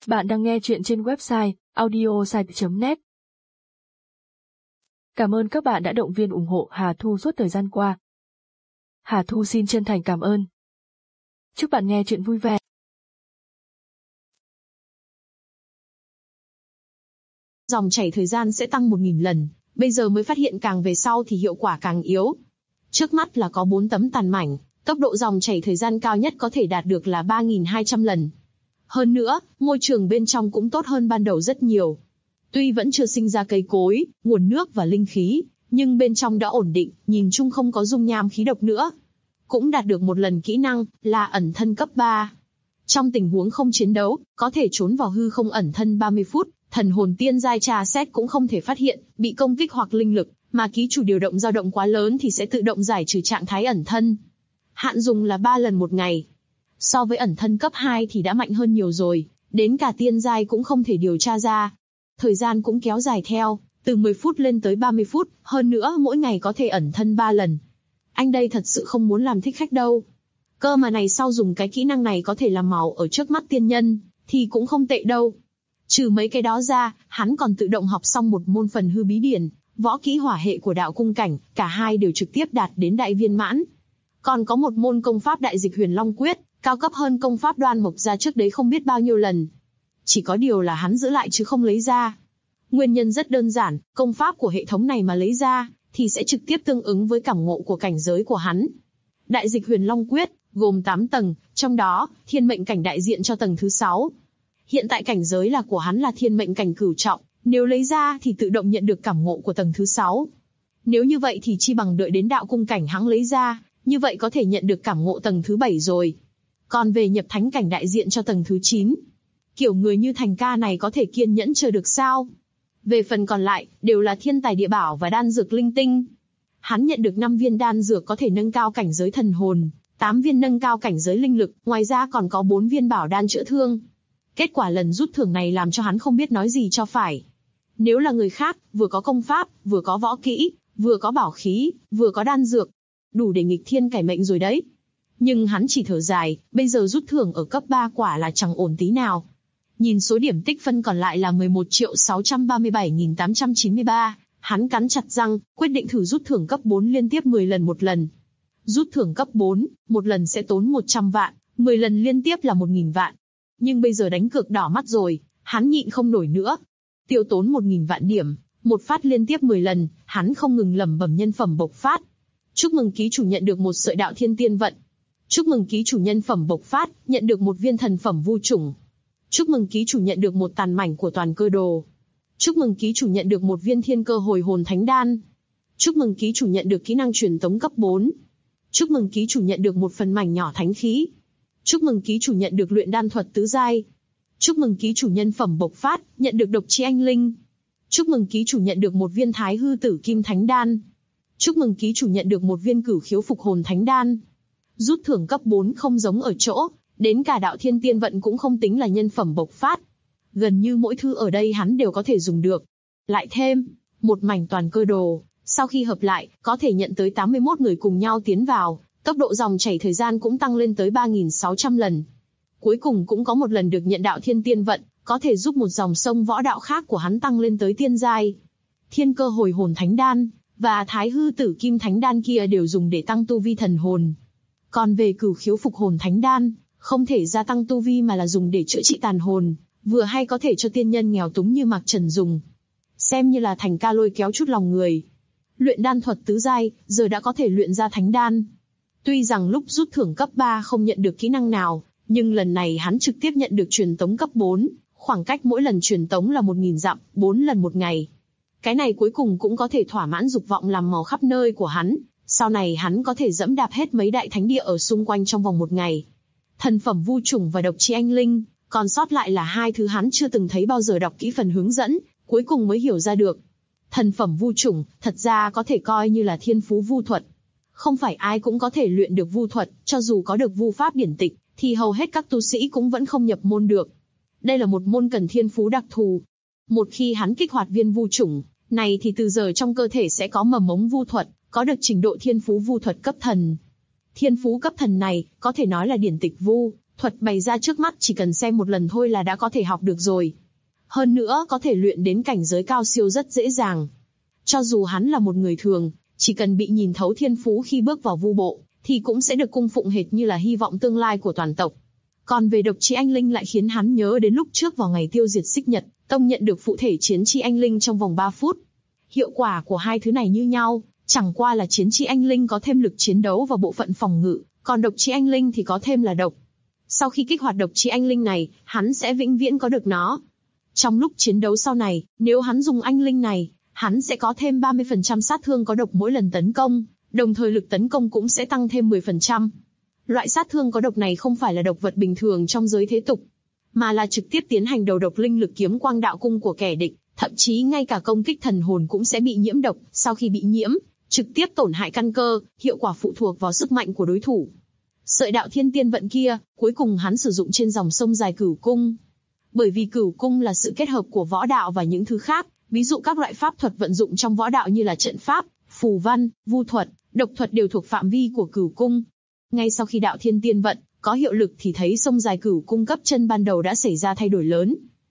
Bạn đang nghe chuyện trên website audiosite.net. Cảm ơn các bạn đã động viên ủng hộ Hà Thu suốt thời gian qua. Hà Thu xin chân thành cảm ơn. Chúc bạn nghe chuyện vui vẻ. Dòng chảy thời gian sẽ tăng 1000 lần, bây giờ mới phát hiện càng về sau thì hiệu quả càng yếu. Trước mắt là có 4 tấm tàn mảnh, tốc độ dòng chảy thời gian cao nhất có thể đạt được là 3200 lần. Hơn nữa, môi trường bên trong cũng tốt hơn ban đầu rất nhiều. Tuy vẫn chưa sinh ra cây cối, nguồn nước và linh khí, nhưng bên trong đã ổn định, nhìn chung không có dung nham khí độc nữa. Cũng đạt được một lần kỹ năng, là ẩn thân cấp 3. Trong tình huống không chiến đấu, có thể trốn vào hư không ẩn thân 30 phút, thần hồn tiên giai tra xét cũng không thể phát hiện, bị công kích hoặc linh lực, mà ký chủ điều động dao động quá lớn thì sẽ tự động giải trừ trạng thái ẩn thân. Hạn dùng là 3 lần một ngày. So với ẩn thân cấp 2 thì đã mạnh hơn nhiều rồi, đến cả tiên giai cũng không thể điều tra ra. Thời gian cũng kéo dài theo, từ 10 phút lên tới 30 phút, hơn nữa mỗi ngày có thể ẩn thân 3 lần. Anh đây thật sự không muốn làm thích khách đâu. Cơ mà này sau dùng cái kỹ năng này có thể làm màu ở trước mắt tiên nhân, thì cũng không tệ đâu. Trừ mấy cái đó ra, hắn còn tự động học xong một môn phần hư bí điển, võ kỹ hỏa hệ của đạo cung cảnh, cả hai đều trực tiếp đạt đến đại viên mãn. Còn có một môn công pháp đại dịch huyền long quyết, cao cấp hơn công pháp đoan mộc ra trước đấy không biết bao nhiêu lần. Chỉ có điều là hắn giữ lại chứ không lấy ra. Nguyên nhân rất đơn giản, công pháp của hệ thống này mà lấy ra, thì sẽ trực tiếp tương ứng với cảm ngộ của cảnh giới của hắn. Đại dịch huyền long quyết, gồm 8 tầng, trong đó, thiên mệnh cảnh đại diện cho tầng thứ 6. Hiện tại cảnh giới là của hắn là thiên mệnh cảnh cửu trọng, nếu lấy ra thì tự động nhận được cảm ngộ của tầng thứ 6. Nếu như vậy thì chi bằng đợi đến đạo cung cảnh hắn lấy ra, như vậy có thể nhận được cảm ngộ tầng thứ 7 rồi. Còn về nhập thánh cảnh đại diện cho tầng thứ 9. Kiểu người như Thành ca này có thể kiên nhẫn chờ được sao? Về phần còn lại, đều là thiên tài địa bảo và đan dược linh tinh. Hắn nhận được 5 viên đan dược có thể nâng cao cảnh giới thần hồn, 8 viên nâng cao cảnh giới linh lực, ngoài ra còn có 4 viên bảo đan chữa thương. Kết quả lần rút thưởng này làm cho hắn không biết nói gì cho phải. Nếu là người khác, vừa có công pháp, vừa có võ kỹ, vừa có bảo khí, vừa có đan dược, đủ để nghịch thiên cải mệnh rồi đấy. Nhưng hắn chỉ thở dài, bây giờ rút thưởng ở cấp 3 quả là chẳng ổn tí nào. Nhìn số điểm tích phân còn lại là 11.637.893, hắn cắn chặt răng, quyết định thử rút thưởng cấp 4 liên tiếp 10 lần một lần. Rút thưởng cấp 4, một lần sẽ tốn 100 vạn, 10 lần liên tiếp là 1000 vạn. Nhưng bây giờ đánh cược đỏ mắt rồi, hắn nhịn không nổi nữa. Tiêu tốn 1000 vạn điểm, một phát liên tiếp 10 lần, hắn không ngừng lẩm bẩm nhân phẩm bộc phát. Chúc mừng ký chủ nhận được một sợi đạo thiên tiên vận. Chúc mừng ký chủ nhân phẩm bộc phát, nhận được một viên thần phẩm vu chủng. Chúc mừng ký chủ nhận được một tàn mảnh của toàn cơ đồ. Chúc mừng ký chủ nhận được một viên thiên cơ hồi hồn thánh đan. Chúc mừng ký chủ nhận được kỹ năng truyền tống cấp 4. Chúc mừng ký chủ nhận được một phần mảnh nhỏ thánh khí. Chúc mừng ký chủ nhận được luyện đan thuật tứ giai. Chúc mừng ký chủ nhân phẩm bộc phát, nhận được độc chi anh linh. Chúc mừng ký chủ nhận được một viên thái hư tử kim thánh đan. Chúc mừng ký chủ nhận được một viên cửu khiếu phục hồn thánh đan. Rút thưởng cấp 4 không giống ở chỗ, đến cả đạo thiên tiên vận cũng không tính là nhân phẩm bộc phát. Gần như mỗi thứ ở đây hắn đều có thể dùng được. Lại thêm, một mảnh toàn cơ đồ, sau khi hợp lại, có thể nhận tới 81 người cùng nhau tiến vào, tốc độ dòng chảy thời gian cũng tăng lên tới 3600 lần. Cuối cùng cũng có một lần được nhận đạo thiên tiên vận, có thể giúp một dòng sông võ đạo khác của hắn tăng lên tới tiên giai. Thiên cơ hồi hồn thánh đan và thái hư tử kim thánh đan kia đều dùng để tăng tu vi thần hồn. Còn về cửu khiếu phục hồn thánh đan, không thể gia tăng tu vi mà là dùng để chữa trị tàn hồn, vừa hay có thể cho tiên nhân nghèo túng như Mạc Trần dùng. Xem như là Thành ca lôi kéo chút lòng người. Luyện đan thuật tứ giai, giờ đã có thể luyện ra thánh đan. Tuy rằng lúc rút thưởng cấp 3 không nhận được kỹ năng nào, nhưng lần này hắn trực tiếp nhận được truyền tống cấp 4, khoảng cách mỗi lần truyền tống là 1000 dặm, 4 lần một ngày. Cái này cuối cùng cũng có thể thỏa mãn dục vọng làm màu khắp nơi của hắn, sau này hắn có thể dẫm đạp hết mấy đại thánh địa ở xung quanh trong vòng một ngày. Thần phẩm vu chủng và độc chi anh linh, còn sót lại là hai thứ hắn chưa từng thấy bao giờ, đọc kỹ phần hướng dẫn, cuối cùng mới hiểu ra được. Thần phẩm vu chủng, thật ra có thể coi như là thiên phú vu thuật. Không phải ai cũng có thể luyện được vu thuật, cho dù có được vu pháp điển tịch, thì hầu hết các tu sĩ cũng vẫn không nhập môn được. Đây là một môn cần thiên phú đặc thù. Một khi hắn kích hoạt viên vu chủng này thì từ giờ trong cơ thể sẽ có mầm mống vu thuật, có được trình độ thiên phú vu thuật cấp thần. Thiên phú cấp thần này, có thể nói là điển tịch vu, Thuật bày ra trước mắt chỉ cần xem một lần thôi là đã có thể học được rồi. Hơn nữa có thể luyện đến cảnh giới cao siêu rất dễ dàng. Cho dù hắn là một người thường, chỉ cần bị nhìn thấu thiên phú khi bước vào vu bộ, thì cũng sẽ được cung phụng hệt như là hy vọng tương lai của toàn tộc. Còn về độc chi anh linh lại khiến hắn nhớ đến lúc trước vào ngày tiêu diệt Xích Nhật, tông nhận được phụ thể chiến chi anh linh trong vòng 3 phút. Hiệu quả của hai thứ này như nhau, chẳng qua là chiến chi anh linh có thêm lực chiến đấu và bộ phận phòng ngự, còn độc chi anh linh thì có thêm là độc. Sau khi kích hoạt độc chi anh linh này, hắn sẽ vĩnh viễn có được nó. Trong lúc chiến đấu sau này, nếu hắn dùng anh linh này, hắn sẽ có thêm 30% sát thương có độc mỗi lần tấn công, đồng thời lực tấn công cũng sẽ tăng thêm 10%. Loại sát thương có độc này không phải là độc vật bình thường trong giới thế tục, mà là trực tiếp tiến hành đầu độc linh lực kiếm quang đạo cung của kẻ địch, thậm chí ngay cả công kích thần hồn cũng sẽ bị nhiễm độc, sau khi bị nhiễm, trực tiếp tổn hại căn cơ, hiệu quả phụ thuộc vào sức mạnh của đối thủ. Sợi đạo thiên tiên vận kia, cuối cùng hắn sử dụng trên dòng sông dài Cửu Cung. Bởi vì Cửu Cung là sự kết hợp của võ đạo và những thứ khác, ví dụ các loại pháp thuật vận dụng trong võ đạo như là trận pháp, phù văn, vu thuật, độc thuật đều thuộc phạm vi của Cửu Cung. Ngay sau khi đạo thiên tiên vận có hiệu lực thì thấy sông dài Cửu Cung cấp chân ban đầu đã xảy ra thay đổi lớn.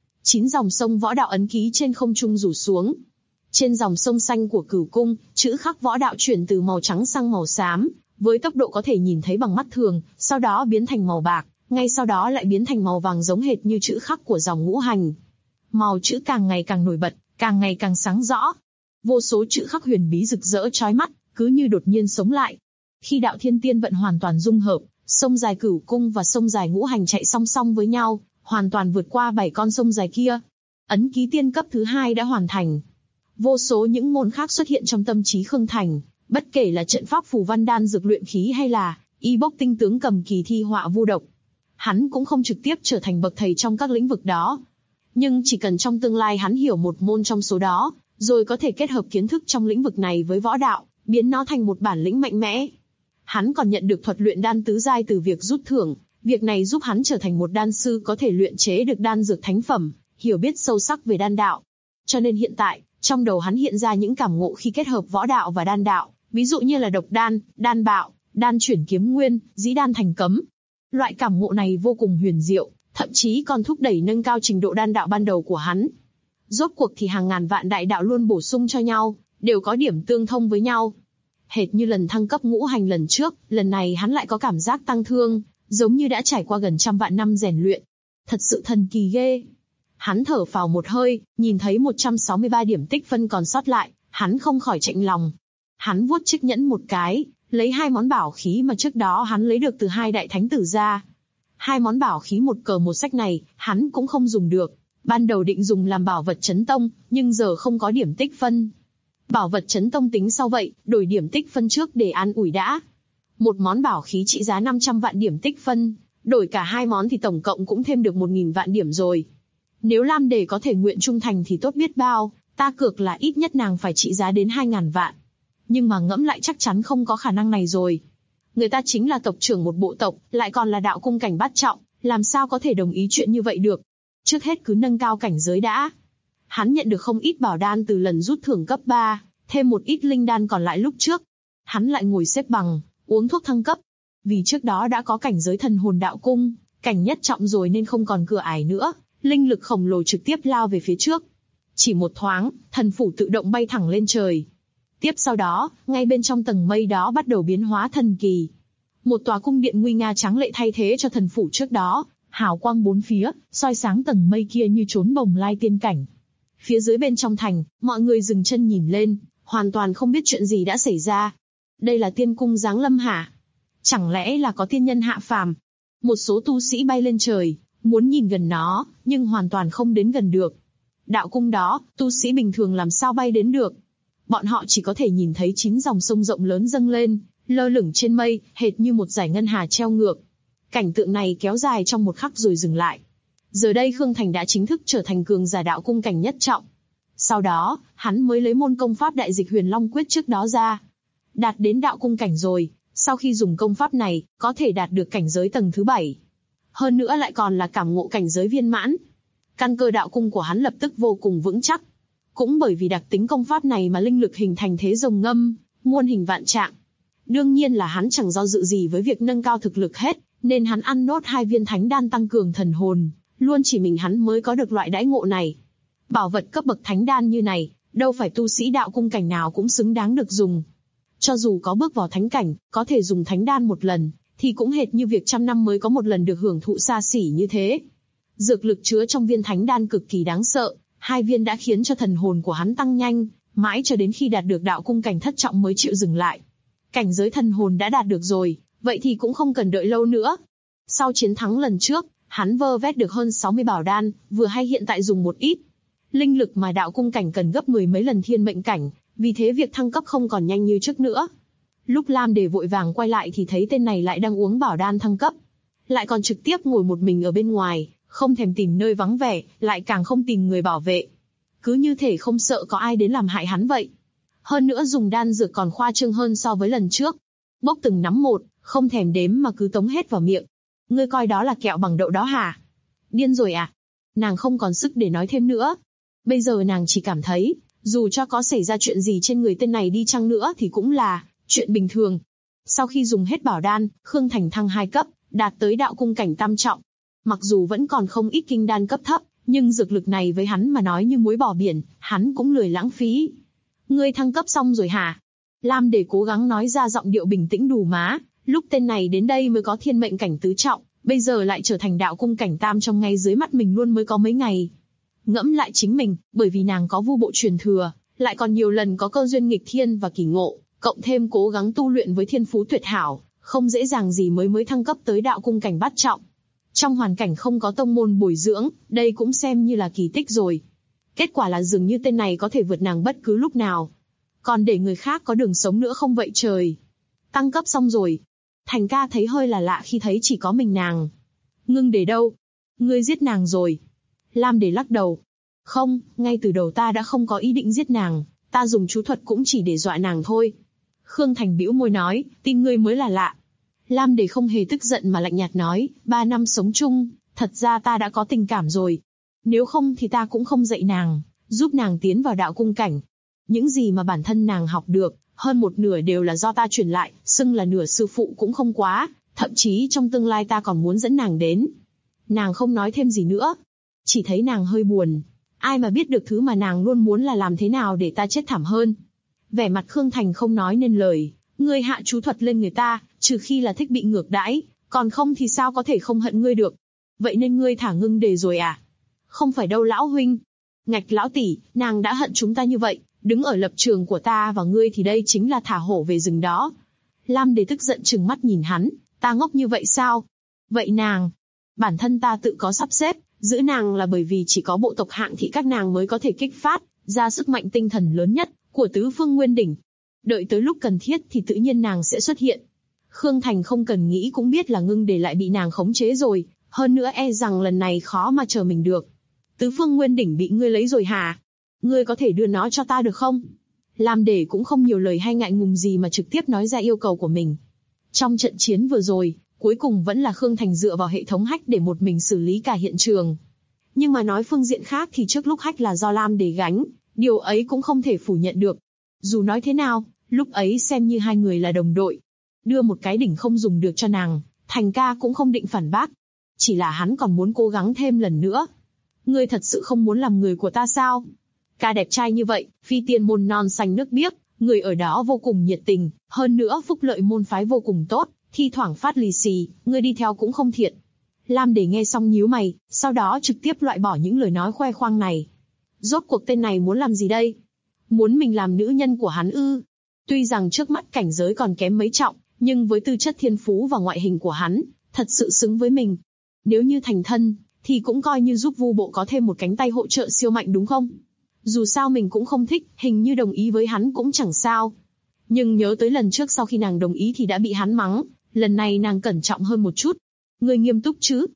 9 dòng sông võ đạo ấn ký trên không trung rủ xuống. Trên dòng sông xanh của Cửu Cung, chữ khắc võ đạo chuyển từ màu trắng sang màu xám, với tốc độ có thể nhìn thấy bằng mắt thường, sau đó biến thành màu bạc, ngay sau đó lại biến thành màu vàng giống hệt như chữ khắc của dòng ngũ hành. Màu chữ càng ngày càng nổi bật, càng ngày càng sáng rõ. Vô số chữ khắc huyền bí rực rỡ chói mắt, cứ như đột nhiên sống lại. Khi đạo thiên tiên vận hoàn toàn dung hợp, sông dài Cửu Cung và sông dài ngũ hành chạy song song với nhau, hoàn toàn vượt qua 7 con sông dài kia. Ấn ký tiên cấp thứ 2 đã hoàn thành. Vô số những môn khác xuất hiện trong tâm trí Khương Thành, bất kể là trận pháp phù văn đan dược luyện khí hay là y bốc tinh tướng cầm kỳ thi họa vu độc. Hắn cũng không trực tiếp trở thành bậc thầy trong các lĩnh vực đó. Nhưng chỉ cần trong tương lai hắn hiểu một môn trong số đó, rồi có thể kết hợp kiến thức trong lĩnh vực này với võ đạo, biến nó thành một bản lĩnh mạnh mẽ. Hắn còn nhận được thuật luyện đan tứ giai từ việc rút thưởng, việc này giúp hắn trở thành một đan sư có thể luyện chế được đan dược thánh phẩm, hiểu biết sâu sắc về đan đạo. Cho nên hiện tại, trong đầu hắn hiện ra những cảm ngộ khi kết hợp võ đạo và đan đạo, ví dụ như là độc đan, đan bạo, đan chuyển kiếm nguyên, dĩ đan thành cấm. Loại cảm ngộ này vô cùng huyền diệu, thậm chí còn thúc đẩy nâng cao trình độ đan đạo ban đầu của hắn. Rốt cuộc thì hàng ngàn vạn đại đạo luôn bổ sung cho nhau, đều có điểm tương thông với nhau. Hệt như lần thăng cấp ngũ hành lần trước, lần này hắn lại có cảm giác tăng thương, giống như đã trải qua gần 100 vạn năm rèn luyện. Thật sự thần kỳ ghê. Hắn thở phào một hơi, nhìn thấy 163 điểm tích phân còn sót lại, hắn không khỏi chạnh lòng. Hắn vuốt chiếc nhẫn một cái, lấy 2 món bảo khí mà trước đó hắn lấy được từ 2 đại thánh tử ra. 2 món bảo khí một cờ một sách này, hắn cũng không dùng được. Ban đầu định dùng làm bảo vật chấn tông, nhưng giờ không có điểm tích phân. Bảo vật chấn tông tính sau vậy, đổi điểm tích phân trước để an ủi đã. Một món bảo khí trị giá 500 vạn điểm tích phân, đổi cả 2 món thì tổng cộng cũng thêm được 1.000 vạn điểm rồi. Nếu Lam Đề có thể nguyện trung thành thì tốt biết bao, ta cược là ít nhất nàng phải trị giá đến 2.000 vạn. Nhưng mà ngẫm lại chắc chắn không có khả năng này rồi. Người ta chính là tộc trưởng một bộ tộc, lại còn là đạo cung cảnh bát trọng, làm sao có thể đồng ý chuyện như vậy được. Trước hết cứ nâng cao cảnh giới đã. Hắn nhận được không ít bảo đan từ lần rút thưởng cấp 3, thêm một ít linh đan còn lại lúc trước. Hắn lại ngồi xếp bằng, uống thuốc thăng cấp. Vì trước đó đã có cảnh giới thần hồn đạo cung, cảnh nhất trọng rồi nên không còn cửa ải nữa, linh lực khổng lồ trực tiếp lao về phía trước. Chỉ một thoáng, thần phủ tự động bay thẳng lên trời. Tiếp sau đó, ngay bên trong tầng mây đó bắt đầu biến hóa thần kỳ. Một tòa cung điện nguy nga tráng lệ thay thế cho thần phủ trước đó, hào quang bốn phía, soi sáng tầng mây kia như trốn bồng lai tiên cảnh. Phía dưới bên trong thành, mọi người dừng chân nhìn lên, hoàn toàn không biết chuyện gì đã xảy ra. Đây là tiên cung giáng lâm hả? Chẳng lẽ là có tiên nhân hạ phàm? Một số tu sĩ bay lên trời, muốn nhìn gần nó, nhưng hoàn toàn không đến gần được. Đạo cung đó, tu sĩ bình thường làm sao bay đến được? Bọn họ chỉ có thể nhìn thấy 9 dòng sông rộng lớn dâng lên, lơ lửng trên mây, hệt như một dải ngân hà treo ngược. Cảnh tượng này kéo dài trong một khắc rồi dừng lại. Giờ đây Khương Thành đã chính thức trở thành cường giả đạo cung cảnh nhất trọng. Sau đó, hắn mới lấy môn công pháp đại dịch Huyền Long Quyết trước đó ra. Đạt đến đạo cung cảnh rồi, sau khi dùng công pháp này, có thể đạt được cảnh giới tầng thứ 7. Hơn nữa lại còn là cảm ngộ cảnh giới viên mãn. Căn cơ đạo cung của hắn lập tức vô cùng vững chắc. Cũng bởi vì đặc tính công pháp này mà linh lực hình thành thế rồng ngâm, muôn hình vạn trạng. Đương nhiên là hắn chẳng do dự gì với việc nâng cao thực lực hết, nên hắn ăn nốt 2 viên thánh đan tăng cường thần hồn, luôn chỉ mình hắn mới có được loại đãi ngộ này. Bảo vật cấp bậc thánh đan như này, đâu phải tu sĩ đạo cung cảnh nào cũng xứng đáng được dùng. Cho dù có bước vào thánh cảnh, có thể dùng thánh đan một lần, thì cũng hệt như việc 100 năm mới có một lần được hưởng thụ xa xỉ như thế. Dược lực chứa trong viên thánh đan cực kỳ đáng sợ, 2 viên đã khiến cho thần hồn của hắn tăng nhanh, mãi cho đến khi đạt được đạo cung cảnh thất trọng mới chịu dừng lại. Cảnh giới thần hồn đã đạt được rồi, vậy thì cũng không cần đợi lâu nữa. Sau chiến thắng lần trước, hắn vơ vét được hơn 60 bảo đan, vừa hay hiện tại dùng một ít. Linh lực mà đạo cung cảnh cần gấp 10 mấy lần thiên mệnh cảnh, vì thế việc thăng cấp không còn nhanh như trước nữa. Lúc Lam Đề vội vàng quay lại thì thấy tên này lại đang uống bảo đan thăng cấp. Lại còn trực tiếp ngồi một mình ở bên ngoài, không thèm tìm nơi vắng vẻ, lại càng không tìm người bảo vệ. Cứ như thể không sợ có ai đến làm hại hắn vậy. Hơn nữa dùng đan dược còn khoa trương hơn so với lần trước. Bốc từng nắm một, không thèm đếm mà cứ tống hết vào miệng. Ngươi coi đó là kẹo bằng đậu đó hả? Điên rồi à? Nàng không còn sức để nói thêm nữa. Bây giờ nàng chỉ cảm thấy, dù cho có xảy ra chuyện gì trên người tên này đi chăng nữa thì cũng là chuyện bình thường. Sau khi dùng hết bảo đan, Khương Thành thăng 2 cấp, đạt tới đạo cung cảnh tam trọng. Mặc dù vẫn còn không ít kinh đan cấp thấp, nhưng dược lực này với hắn mà nói như muối bỏ biển, hắn cũng lười lãng phí. Ngươi thăng cấp xong rồi hả? Lam Đề cố gắng nói ra giọng điệu bình tĩnh đủ má, lúc tên này đến đây mới có thiên mệnh cảnh tứ trọng, bây giờ lại trở thành đạo cung cảnh tam trong ngay dưới mắt mình luôn mới có mấy ngày. Ngẫm lại chính mình, bởi vì nàng có vu bộ truyền thừa, lại còn nhiều lần có cơ duyên nghịch thiên và kỳ ngộ, cộng thêm cố gắng tu luyện với thiên phú tuyệt hảo, không dễ dàng gì mới thăng cấp tới đạo cung cảnh bát trọng. Trong hoàn cảnh không có tông môn bồi dưỡng, đây cũng xem như là kỳ tích rồi. Kết quả là dường như tên này có thể vượt nàng bất cứ lúc nào. Còn để người khác có đường sống nữa không vậy trời? Tăng cấp xong rồi. Thành ca thấy hơi là lạ khi thấy chỉ có mình nàng. Ngưng Đề đâu? Ngươi giết nàng rồi. Lam Đề lắc đầu. Không, ngay từ đầu ta đã không có ý định giết nàng, ta dùng chú thuật cũng chỉ để dọa nàng thôi. Khương Thành bĩu môi nói, tin ngươi mới là lạ. Lam Đề không hề tức giận mà lạnh nhạt nói, 3 năm sống chung, thật ra ta đã có tình cảm rồi. Nếu không thì ta cũng không dạy nàng, giúp nàng tiến vào đạo cung cảnh. Những gì mà bản thân nàng học được, hơn một nửa đều là do ta truyền lại, xưng là nửa sư phụ cũng không quá, thậm chí trong tương lai ta còn muốn dẫn nàng đến. Nàng không nói thêm gì nữa, chỉ thấy nàng hơi buồn. Ai mà biết được thứ mà nàng luôn muốn là làm thế nào để ta chết thảm hơn. Vẻ mặt Khương Thành không nói nên lời, ngươi hạ chú thuật lên người ta, trừ khi là thích bị ngược đãi, còn không thì sao có thể không hận ngươi được. Vậy nên ngươi thả Ngưng Đề rồi à? Không phải đâu lão huynh. Ngạch lão tỷ, nàng đã hận chúng ta như vậy, đứng ở lập trường của ta và ngươi thì đây chính là thả hổ về rừng đó. Lam Đề tức giận trừng mắt nhìn hắn, ta ngốc như vậy sao? Vậy nàng, bản thân ta tự có sắp xếp, giữ nàng là bởi vì chỉ có bộ tộc hạng thị các nàng mới có thể kích phát ra sức mạnh tinh thần lớn nhất của tứ phương nguyên đỉnh. Đợi tới lúc cần thiết thì tự nhiên nàng sẽ xuất hiện. Khương Thành không cần nghĩ cũng biết là Ngưng Đề lại bị nàng khống chế rồi, hơn nữa e rằng lần này khó mà chờ mình được. Tứ phương nguyên đỉnh bị ngươi lấy rồi hả? Ngươi có thể đưa nó cho ta được không? Lam Đề cũng không nhiều lời hay ngại ngùng gì mà trực tiếp nói ra yêu cầu của mình. Trong trận chiến vừa rồi, cuối cùng vẫn là Khương Thành dựa vào hệ thống hack để một mình xử lý cả hiện trường. Nhưng mà nói phương diện khác thì trước lúc hack là do Lam Đề gánh, điều ấy cũng không thể phủ nhận được. Dù nói thế nào, lúc ấy xem như hai người là đồng đội. Đưa một cái đỉnh không dùng được cho nàng, Thành ca cũng không định phản bác. Chỉ là hắn còn muốn cố gắng thêm lần nữa. Ngươi thật sự không muốn làm người của ta sao? Ca đẹp trai như vậy, phi tiên môn non xanh nước biếc, người ở đó vô cùng nhiệt tình, hơn nữa phúc lợi môn phái vô cùng tốt, thi thoảng phát lì xì, ngươi đi theo cũng không thiệt. Lam Đề nghe xong nhíu mày, sau đó trực tiếp loại bỏ những lời nói khoe khoang này. Rốt cuộc tên này muốn làm gì đây? Muốn mình làm nữ nhân của hắn ư? Tuy rằng trước mắt cảnh giới còn kém mấy trọng, nhưng với tư chất thiên phú và ngoại hình của hắn, thật sự xứng với mình. Nếu như thành thân, thì cũng coi như giúp Vu Bộ có thêm một cánh tay hỗ trợ siêu mạnh đúng không? Dù sao mình cũng không thích, hình như đồng ý với hắn cũng chẳng sao. Nhưng nhớ tới lần trước sau khi nàng đồng ý thì đã bị hắn mắng, lần này nàng cẩn trọng hơn một chút. Ngươi nghiêm túc chứ?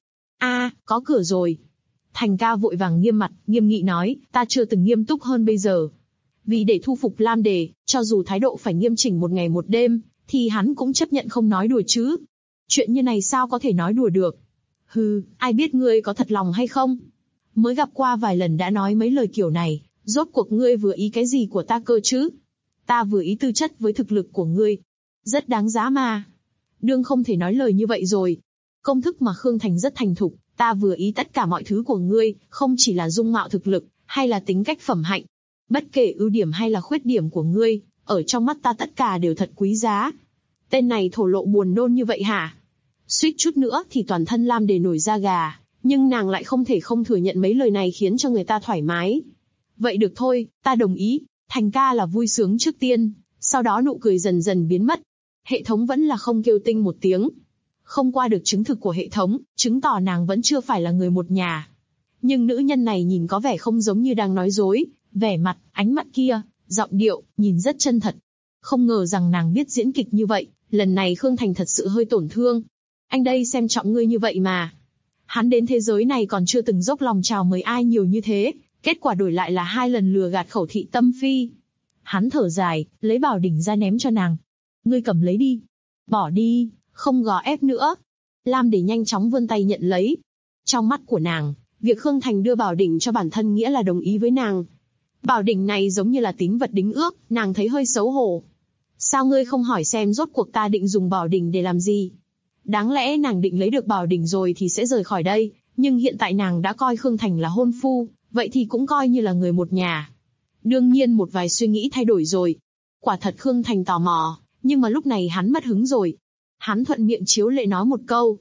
Có cửa rồi. Thành ca vội vàng nghiêm mặt, nghiêm nghị nói, ta chưa từng nghiêm túc hơn bây giờ. Vì để thu phục Lam Đề, cho dù thái độ phải nghiêm chỉnh một ngày một đêm, thì hắn cũng chấp nhận không nói đùa chứ. Chuyện như này sao có thể nói đùa được? Hừ, ai biết ngươi có thật lòng hay không? Mới gặp qua vài lần đã nói mấy lời kiểu này, rốt cuộc ngươi vừa ý cái gì của ta cơ chứ? Ta vừa ý tư chất với thực lực của ngươi. Rất đáng giá mà. Đương không thể nói lời như vậy rồi. Công thức mà Khương Thành rất thành thục, ta vừa ý tất cả mọi thứ của ngươi, không chỉ là dung mạo thực lực, hay là tính cách phẩm hạnh. Bất kể ưu điểm hay là khuyết điểm của ngươi, ở trong mắt ta tất cả đều thật quý giá. Tên này thổ lộ buồn nôn như vậy hả? Suýt chút nữa thì toàn thân Lam Đề nổi da gà, nhưng nàng lại không thể không thừa nhận mấy lời này khiến cho người ta thoải mái. Vậy được thôi, ta đồng ý, Thành ca là vui sướng trước tiên, sau đó nụ cười dần dần biến mất. Hệ thống vẫn là không kêu tinh một tiếng. Không qua được chứng thực của hệ thống, chứng tỏ nàng vẫn chưa phải là người một nhà. Nhưng nữ nhân này nhìn có vẻ không giống như đang nói dối, vẻ mặt, ánh mắt kia, giọng điệu, nhìn rất chân thật. Không ngờ rằng nàng biết diễn kịch như vậy, lần này Khương Thành thật sự hơi tổn thương. Anh đây xem trọng ngươi như vậy mà. Hắn đến thế giới này còn chưa từng dốc lòng chào mời ai nhiều như thế, kết quả đổi lại là 2 lần lừa gạt Khẩu Thị Tâm Phi. Hắn thở dài, lấy bảo đỉnh ra ném cho nàng. Ngươi cầm lấy đi. Bỏ đi, không gò ép nữa. Lam Đề nhanh chóng vươn tay nhận lấy. Trong mắt của nàng, việc Khương Thành đưa bảo đỉnh cho bản thân nghĩa là đồng ý với nàng. Bảo đỉnh này giống như là tín vật đính ước, nàng thấy hơi xấu hổ. Sao ngươi không hỏi xem rốt cuộc ta định dùng bảo đỉnh để làm gì? Đáng lẽ nàng định lấy được bảo đỉnh rồi thì sẽ rời khỏi đây, nhưng hiện tại nàng đã coi Khương Thành là hôn phu, vậy thì cũng coi như là người một nhà. Đương nhiên một vài suy nghĩ thay đổi rồi. Quả thật Khương Thành tò mò, nhưng mà lúc này hắn mất hứng rồi. Hắn thuận miệng chiếu lệ nói một câu,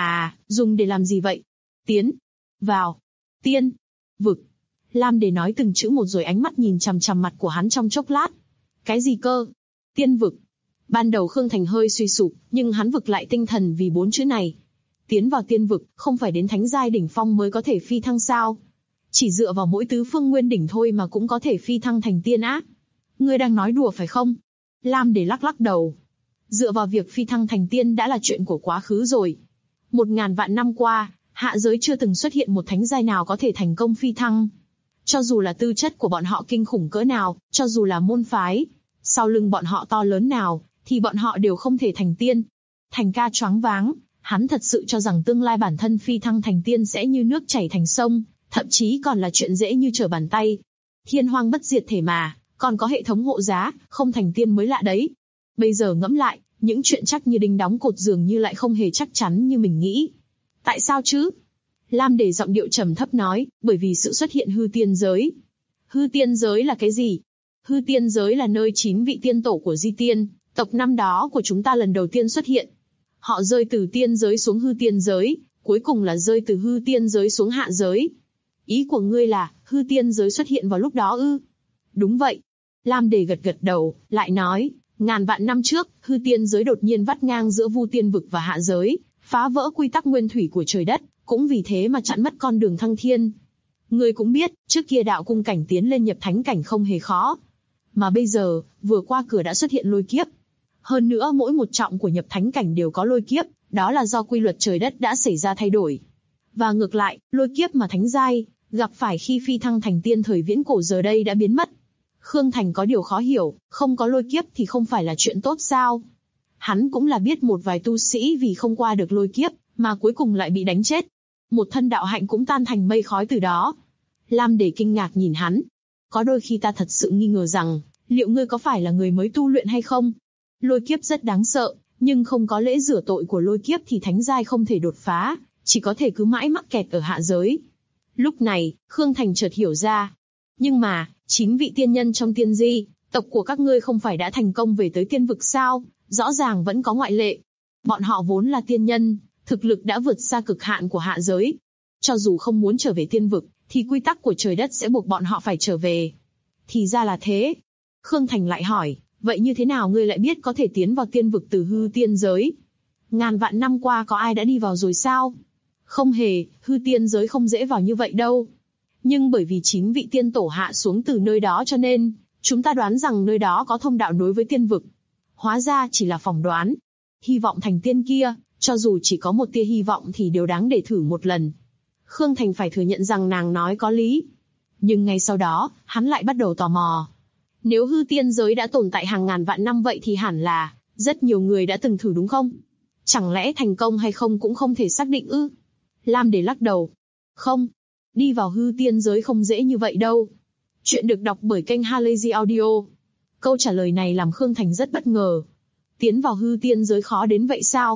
dùng để làm gì vậy? Tiến vào tiên vực. Lam Đề nói từng chữ một rồi ánh mắt nhìn chằm chằm mặt của hắn trong chốc lát. Cái gì cơ? Tiên vực. Ban đầu Khương Thành hơi suy sụp, nhưng hắn vực lại tinh thần vì 4 chữ này. Tiến vào tiên vực, không phải đến thánh giai đỉnh phong mới có thể phi thăng sao? Chỉ dựa vào mỗi tứ phương nguyên đỉnh thôi mà cũng có thể phi thăng thành tiên á? Ngươi đang nói đùa phải không? Lam Đề lắc lắc đầu. Dựa vào việc phi thăng thành tiên đã là chuyện của quá khứ rồi. 1000 vạn năm qua, hạ giới chưa từng xuất hiện một thánh giai nào có thể thành công phi thăng. Cho dù là tư chất của bọn họ kinh khủng cỡ nào, cho dù là môn phái, sau lưng bọn họ to lớn nào, thì bọn họ đều không thể thành tiên. Thành ca choáng váng, hắn thật sự cho rằng tương lai bản thân phi thăng thành tiên sẽ như nước chảy thành sông, thậm chí còn là chuyện dễ như trở bàn tay. Thiên hoang bất diệt thể mà, còn có hệ thống hộ giá, không thành tiên mới lạ đấy. Bây giờ ngẫm lại, những chuyện chắc như đinh đóng cột dường như lại không hề chắc chắn như mình nghĩ. Tại sao chứ? Lam Đề giọng điệu trầm thấp nói, bởi vì sự xuất hiện hư tiên giới. Hư tiên giới là cái gì? Hư tiên giới là nơi 9 vị tiên tổ của Di Tiên, tộc năm đó của chúng ta lần đầu tiên xuất hiện. Họ rơi từ tiên giới xuống hư tiên giới, cuối cùng là rơi từ hư tiên giới xuống hạ giới. Ý của ngươi là, hư tiên giới xuất hiện vào lúc đó ư? Đúng vậy. Lam Đề gật gật đầu, lại nói, ngàn vạn năm trước, hư tiên giới đột nhiên vắt ngang giữa vu tiên vực và hạ giới, phá vỡ quy tắc nguyên thủy của trời đất, cũng vì thế mà chặn mất con đường thăng thiên. Ngươi cũng biết, trước kia đạo cung cảnh tiến lên nhập thánh cảnh không hề khó. Mà bây giờ, vừa qua cửa đã xuất hiện lôi kiếp. Hơn nữa mỗi một trọng của nhập thánh cảnh đều có lôi kiếp, đó là do quy luật trời đất đã xảy ra thay đổi. Và ngược lại, lôi kiếp mà thánh giai gặp phải khi phi thăng thành tiên thời viễn cổ giờ đây đã biến mất. Khương Thành có điều khó hiểu, không có lôi kiếp thì không phải là chuyện tốt sao? Hắn cũng là biết một vài tu sĩ vì không qua được lôi kiếp, mà cuối cùng lại bị đánh chết. Một thân đạo hạnh cũng tan thành mây khói từ đó. Lam Đề kinh ngạc nhìn hắn. Có đôi khi ta thật sự nghi ngờ rằng, liệu ngươi có phải là người mới tu luyện hay không? Lôi kiếp rất đáng sợ, nhưng không có lễ rửa tội của lôi kiếp thì thánh giai không thể đột phá, chỉ có thể cứ mãi mắc kẹt ở hạ giới. Lúc này, Khương Thành chợt hiểu ra. Nhưng mà, 9 vị tiên nhân trong tiên di, tộc của các ngươi không phải đã thành công về tới tiên vực sao? Rõ ràng vẫn có ngoại lệ. Bọn họ vốn là tiên nhân, thực lực đã vượt xa cực hạn của hạ giới. Cho dù không muốn trở về tiên vực, thì quy tắc của trời đất sẽ buộc bọn họ phải trở về. Thì ra là thế. Khương Thành lại hỏi, vậy như thế nào ngươi lại biết có thể tiến vào tiên vực từ hư tiên giới? Ngàn vạn năm qua có ai đã đi vào rồi sao? Không hề, hư tiên giới không dễ vào như vậy đâu. Nhưng bởi vì 9 vị tiên tổ hạ xuống từ nơi đó cho nên, chúng ta đoán rằng nơi đó có thông đạo nối với tiên vực. Hóa ra chỉ là phỏng đoán. Hy vọng thành tiên kia, cho dù chỉ có một tia hy vọng thì đều đáng để thử một lần. Khương Thành phải thừa nhận rằng nàng nói có lý. Nhưng ngay sau đó, hắn lại bắt đầu tò mò. Nếu hư tiên giới đã tồn tại hàng ngàn vạn năm vậy thì hẳn là, rất nhiều người đã từng thử đúng không? Chẳng lẽ thành công hay không cũng không thể xác định ư? Lam Đề lắc đầu. Không, đi vào hư tiên giới không dễ như vậy đâu. Chuyện được đọc bởi kênh Halazy Audio. Câu trả lời này làm Khương Thành rất bất ngờ. Tiến vào hư tiên giới khó đến vậy sao?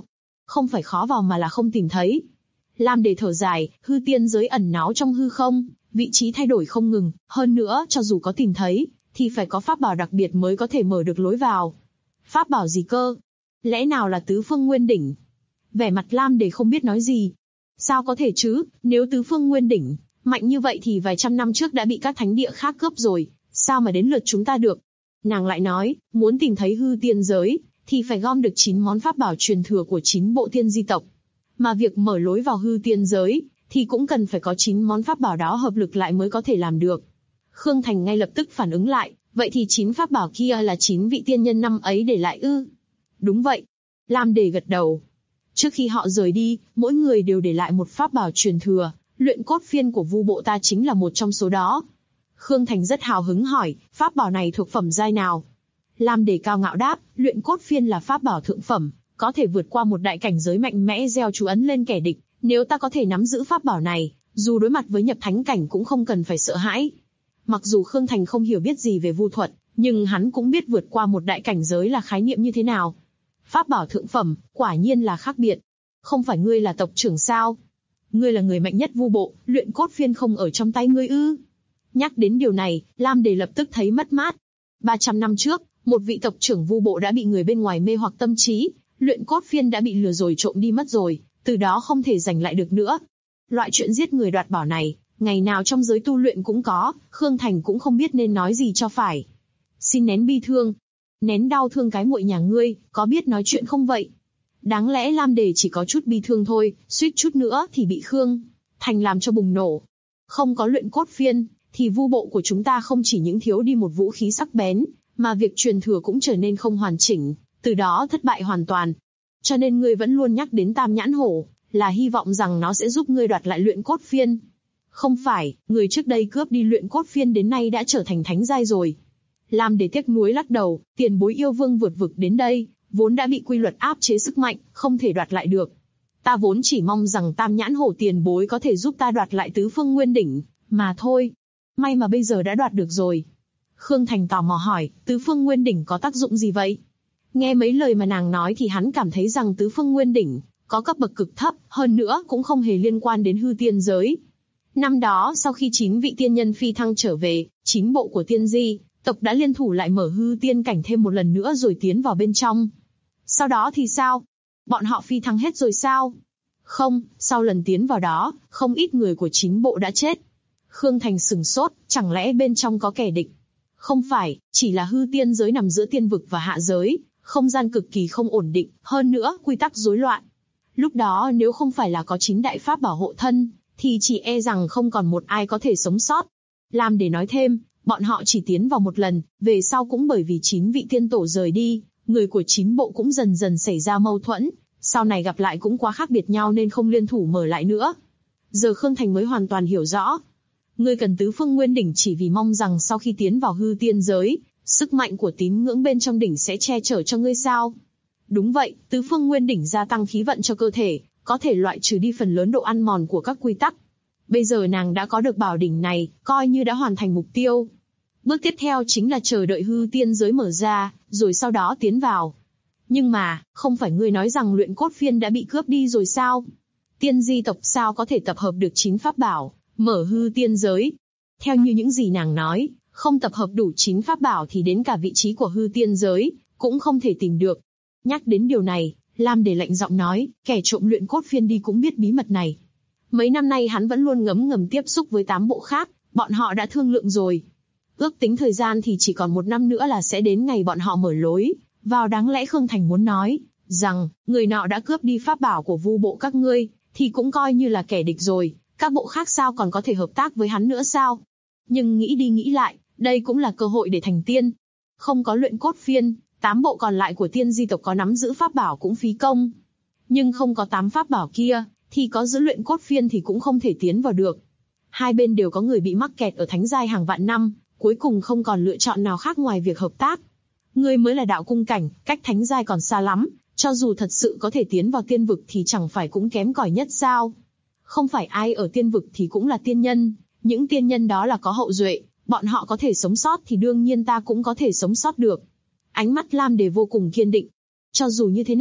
Không phải khó vào mà là không tìm thấy. Lam Đề thở dài, hư tiên giới ẩn náu trong hư không, vị trí thay đổi không ngừng, hơn nữa cho dù có tìm thấy, thì phải có pháp bảo đặc biệt mới có thể mở được lối vào. Pháp bảo gì cơ? Lẽ nào là tứ phương nguyên đỉnh? Vẻ mặt Lam Đề không biết nói gì. Sao có thể chứ, nếu tứ phương nguyên đỉnh mạnh như vậy thì vài trăm năm trước đã bị các thánh địa khác cướp rồi, sao mà đến lượt chúng ta được? Nàng lại nói, muốn tìm thấy hư tiên giới, thì phải gom được 9 món pháp bảo truyền thừa của 9 bộ tiên di tộc. Mà việc mở lối vào hư tiên giới, thì cũng cần phải có 9 món pháp bảo đó hợp lực lại mới có thể làm được. Khương Thành ngay lập tức phản ứng lại, vậy thì 9 pháp bảo kia là 9 vị tiên nhân năm ấy để lại ư? Đúng vậy. Lam Đề gật đầu. Trước khi họ rời đi, mỗi người đều để lại một pháp bảo truyền thừa, luyện cốt phiên của Vu bộ ta chính là một trong số đó. Khương Thành rất hào hứng hỏi, pháp bảo này thuộc phẩm giai nào? Lam Đề cao ngạo đáp, luyện cốt phiên là pháp bảo thượng phẩm, có thể vượt qua một đại cảnh giới mạnh mẽ gieo chú ấn lên kẻ địch. Nếu ta có thể nắm giữ pháp bảo này, dù đối mặt với nhập thánh cảnh cũng không cần phải sợ hãi. Mặc dù Khương Thành không hiểu biết gì về vu thuật, nhưng hắn cũng biết vượt qua một đại cảnh giới là khái niệm như thế nào. Pháp bảo thượng phẩm, quả nhiên là khác biệt. Không phải ngươi là tộc trưởng sao? Ngươi là người mạnh nhất Vu bộ, luyện cốt phiên không ở trong tay ngươi ư? Nhắc đến điều này, Lam Đề lập tức thấy mất mát. 300 năm trước, một vị tộc trưởng Vu bộ đã bị người bên ngoài mê hoặc tâm trí, luyện cốt phiên đã bị lừa rồi trộm đi mất rồi, từ đó không thể giành lại được nữa. Loại chuyện giết người đoạt bảo này, ngày nào trong giới tu luyện cũng có, Khương Thành cũng không biết nên nói gì cho phải. Xin nén bi thương, nén đau thương cái muội nhà ngươi, có biết nói chuyện không vậy? Đáng lẽ Lam Đề chỉ có chút bi thương thôi, suýt chút nữa thì bị Khương Thành làm cho bùng nổ. Không có luyện cốt phiên, thì Vu bộ của chúng ta không chỉ những thiếu đi một vũ khí sắc bén, mà việc truyền thừa cũng trở nên không hoàn chỉnh, từ đó thất bại hoàn toàn. Cho nên ngươi vẫn luôn nhắc đến Tam Nhãn Hổ, là hy vọng rằng nó sẽ giúp ngươi đoạt lại luyện cốt phiên. Không phải, người trước đây cướp đi luyện cốt phiên đến nay đã trở thành thánh giai rồi. Lam Đề tiếc nuối lắc đầu, tiền bối yêu vương vượt vực đến đây, vốn đã bị quy luật áp chế sức mạnh, không thể đoạt lại được. Ta vốn chỉ mong rằng Tam Nhãn Hổ tiền bối có thể giúp ta đoạt lại tứ phương nguyên đỉnh, mà thôi. May mà bây giờ đã đoạt được rồi. Khương Thành tò mò hỏi, tứ phương nguyên đỉnh có tác dụng gì vậy? Nghe mấy lời mà nàng nói thì hắn cảm thấy rằng tứ phương nguyên đỉnh có cấp bậc cực thấp, hơn nữa cũng không hề liên quan đến hư tiên giới. Năm đó sau khi 9 vị tiên nhân phi thăng trở về, 9 bộ của tiên di tộc đã liên thủ lại mở hư tiên cảnh thêm một lần nữa rồi tiến vào bên trong. Sau đó thì sao? Bọn họ phi thăng hết rồi sao? Không, sau lần tiến vào đó, không ít người của 9 bộ đã chết. Khương Thành sửng sốt, chẳng lẽ bên trong có kẻ địch? Không phải, chỉ là hư tiên giới nằm giữa tiên vực và hạ giới, không gian cực kỳ không ổn định, hơn nữa quy tắc rối loạn. Lúc đó nếu không phải là có 9 đại pháp bảo hộ thân, thì chỉ e rằng không còn một ai có thể sống sót. Lam Đề nói thêm, bọn họ chỉ tiến vào một lần, về sau cũng bởi vì 9 vị tiên tổ rời đi, người của 9 bộ cũng dần dần xảy ra mâu thuẫn, sau này gặp lại cũng quá khác biệt nhau nên không liên thủ mở lại nữa. Giờ Khương Thành mới hoàn toàn hiểu rõ. Ngươi cần tứ phương nguyên đỉnh chỉ vì mong rằng sau khi tiến vào hư tiên giới, sức mạnh của tín ngưỡng bên trong đỉnh sẽ che chở cho ngươi sao? Đúng vậy, tứ phương nguyên đỉnh gia tăng khí vận cho cơ thể, có thể loại trừ đi phần lớn độ ăn mòn của các quy tắc. Bây giờ nàng đã có được bảo đỉnh này, coi như đã hoàn thành mục tiêu. Bước tiếp theo chính là chờ đợi hư tiên giới mở ra, rồi sau đó tiến vào. Nhưng mà, không phải ngươi nói rằng luyện cốt phiên đã bị cướp đi rồi sao? Tiên di tộc sao có thể tập hợp được 9 pháp bảo, mở hư tiên giới? Theo như những gì nàng nói, không tập hợp đủ 9 pháp bảo thì đến cả vị trí của hư tiên giới cũng không thể tìm được. Nhắc đến điều này, Lam Đề lạnh giọng nói, kẻ trộm luyện cốt phiên đi cũng biết bí mật này. Mấy năm nay hắn vẫn luôn ngấm ngầm tiếp xúc với 8 bộ khác, bọn họ đã thương lượng rồi. Ước tính thời gian thì chỉ còn 1 năm nữa là sẽ đến ngày bọn họ mở lối vào. Đáng lẽ Khương Thành muốn nói rằng người nọ đã cướp đi pháp bảo của Vu bộ các ngươi, thì cũng coi như là kẻ địch rồi, các bộ khác sao còn có thể hợp tác với hắn nữa sao? Nhưng nghĩ đi nghĩ lại, đây cũng là cơ hội để thành tiên. Không có luyện cốt phiên, 8 bộ còn lại của tiên di tộc có nắm giữ pháp bảo cũng phí công. Nhưng không có 8 pháp bảo kia, thì có giữ luyện cốt phiên thì cũng không thể tiến vào được. Hai bên đều có người bị mắc kẹt ở thánh giai hàng vạn năm, cuối cùng không còn lựa chọn nào khác ngoài việc hợp tác. Ngươi mới là đạo cung cảnh, cách thánh giai còn xa lắm, cho dù thật sự có thể tiến vào tiên vực thì chẳng phải cũng kém cỏi nhất sao? Không phải ai ở tiên vực thì cũng là tiên nhân, những tiên nhân đó là có hậu duệ, bọn họ có thể sống sót thì đương nhiên ta cũng có thể sống sót được. Ánh mắt Lam Đề vô cùng kiên định. Cho dù như thế nào,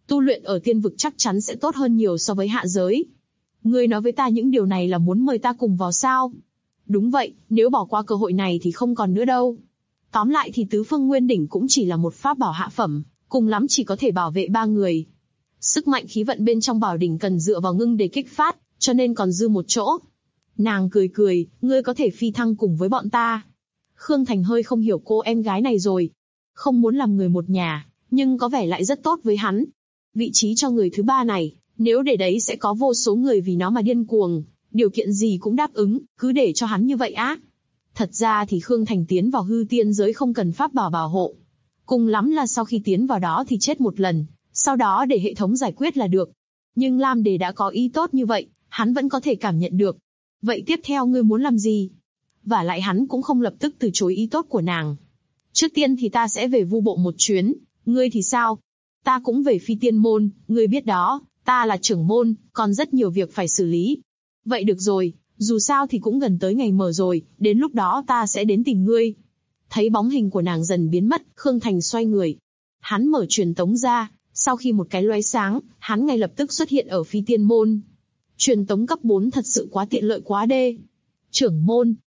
Tu luyện ở tiên vực chắc chắn sẽ tốt hơn nhiều so với hạ giới. Ngươi nói với ta những điều này là muốn mời ta cùng vào sao? Đúng vậy, nếu bỏ qua cơ hội này thì không còn nữa đâu. Tóm lại thì tứ phương nguyên đỉnh cũng chỉ là một pháp bảo hạ phẩm, cùng lắm chỉ có thể bảo vệ 3 người. Sức mạnh khí vận bên trong bảo đỉnh cần dựa vào ngưng để kích phát, cho nên còn dư một chỗ. Nàng cười cười, ngươi có thể phi thăng cùng với bọn ta. Khương Thành hơi không hiểu cô em gái này rồi. Không muốn làm người một nhà, nhưng có vẻ lại rất tốt với hắn. Vị trí cho người thứ 3 này, nếu để đấy sẽ có vô số người vì nó mà điên cuồng, điều kiện gì cũng đáp ứng, cứ để cho hắn như vậy á. Thật ra thì Khương Thành tiến vào hư tiên giới không cần pháp bảo bảo hộ. Cùng lắm là sau khi tiến vào đó thì chết một lần, sau đó để hệ thống giải quyết là được. Nhưng Lam Đề đã có ý tốt như vậy, hắn vẫn có thể cảm nhận được. Vậy tiếp theo ngươi muốn làm gì? Và lại hắn cũng không lập tức từ chối ý tốt của nàng. Trước tiên thì ta sẽ về Vu Bộ một chuyến, ngươi thì sao? Ta cũng về Phi Tiên Môn, ngươi biết đó, ta là trưởng môn, còn rất nhiều việc phải xử lý. Vậy được rồi, dù sao thì cũng gần tới ngày mở rồi, đến lúc đó ta sẽ đến tìm ngươi. Thấy bóng hình của nàng dần biến mất, Khương Thành xoay người. Hắn mở truyền tống ra, sau khi một cái lóe sáng, hắn ngay lập tức xuất hiện ở Phi Tiên Môn. Truyền tống cấp 4 thật sự quá tiện lợi quá đê. Trưởng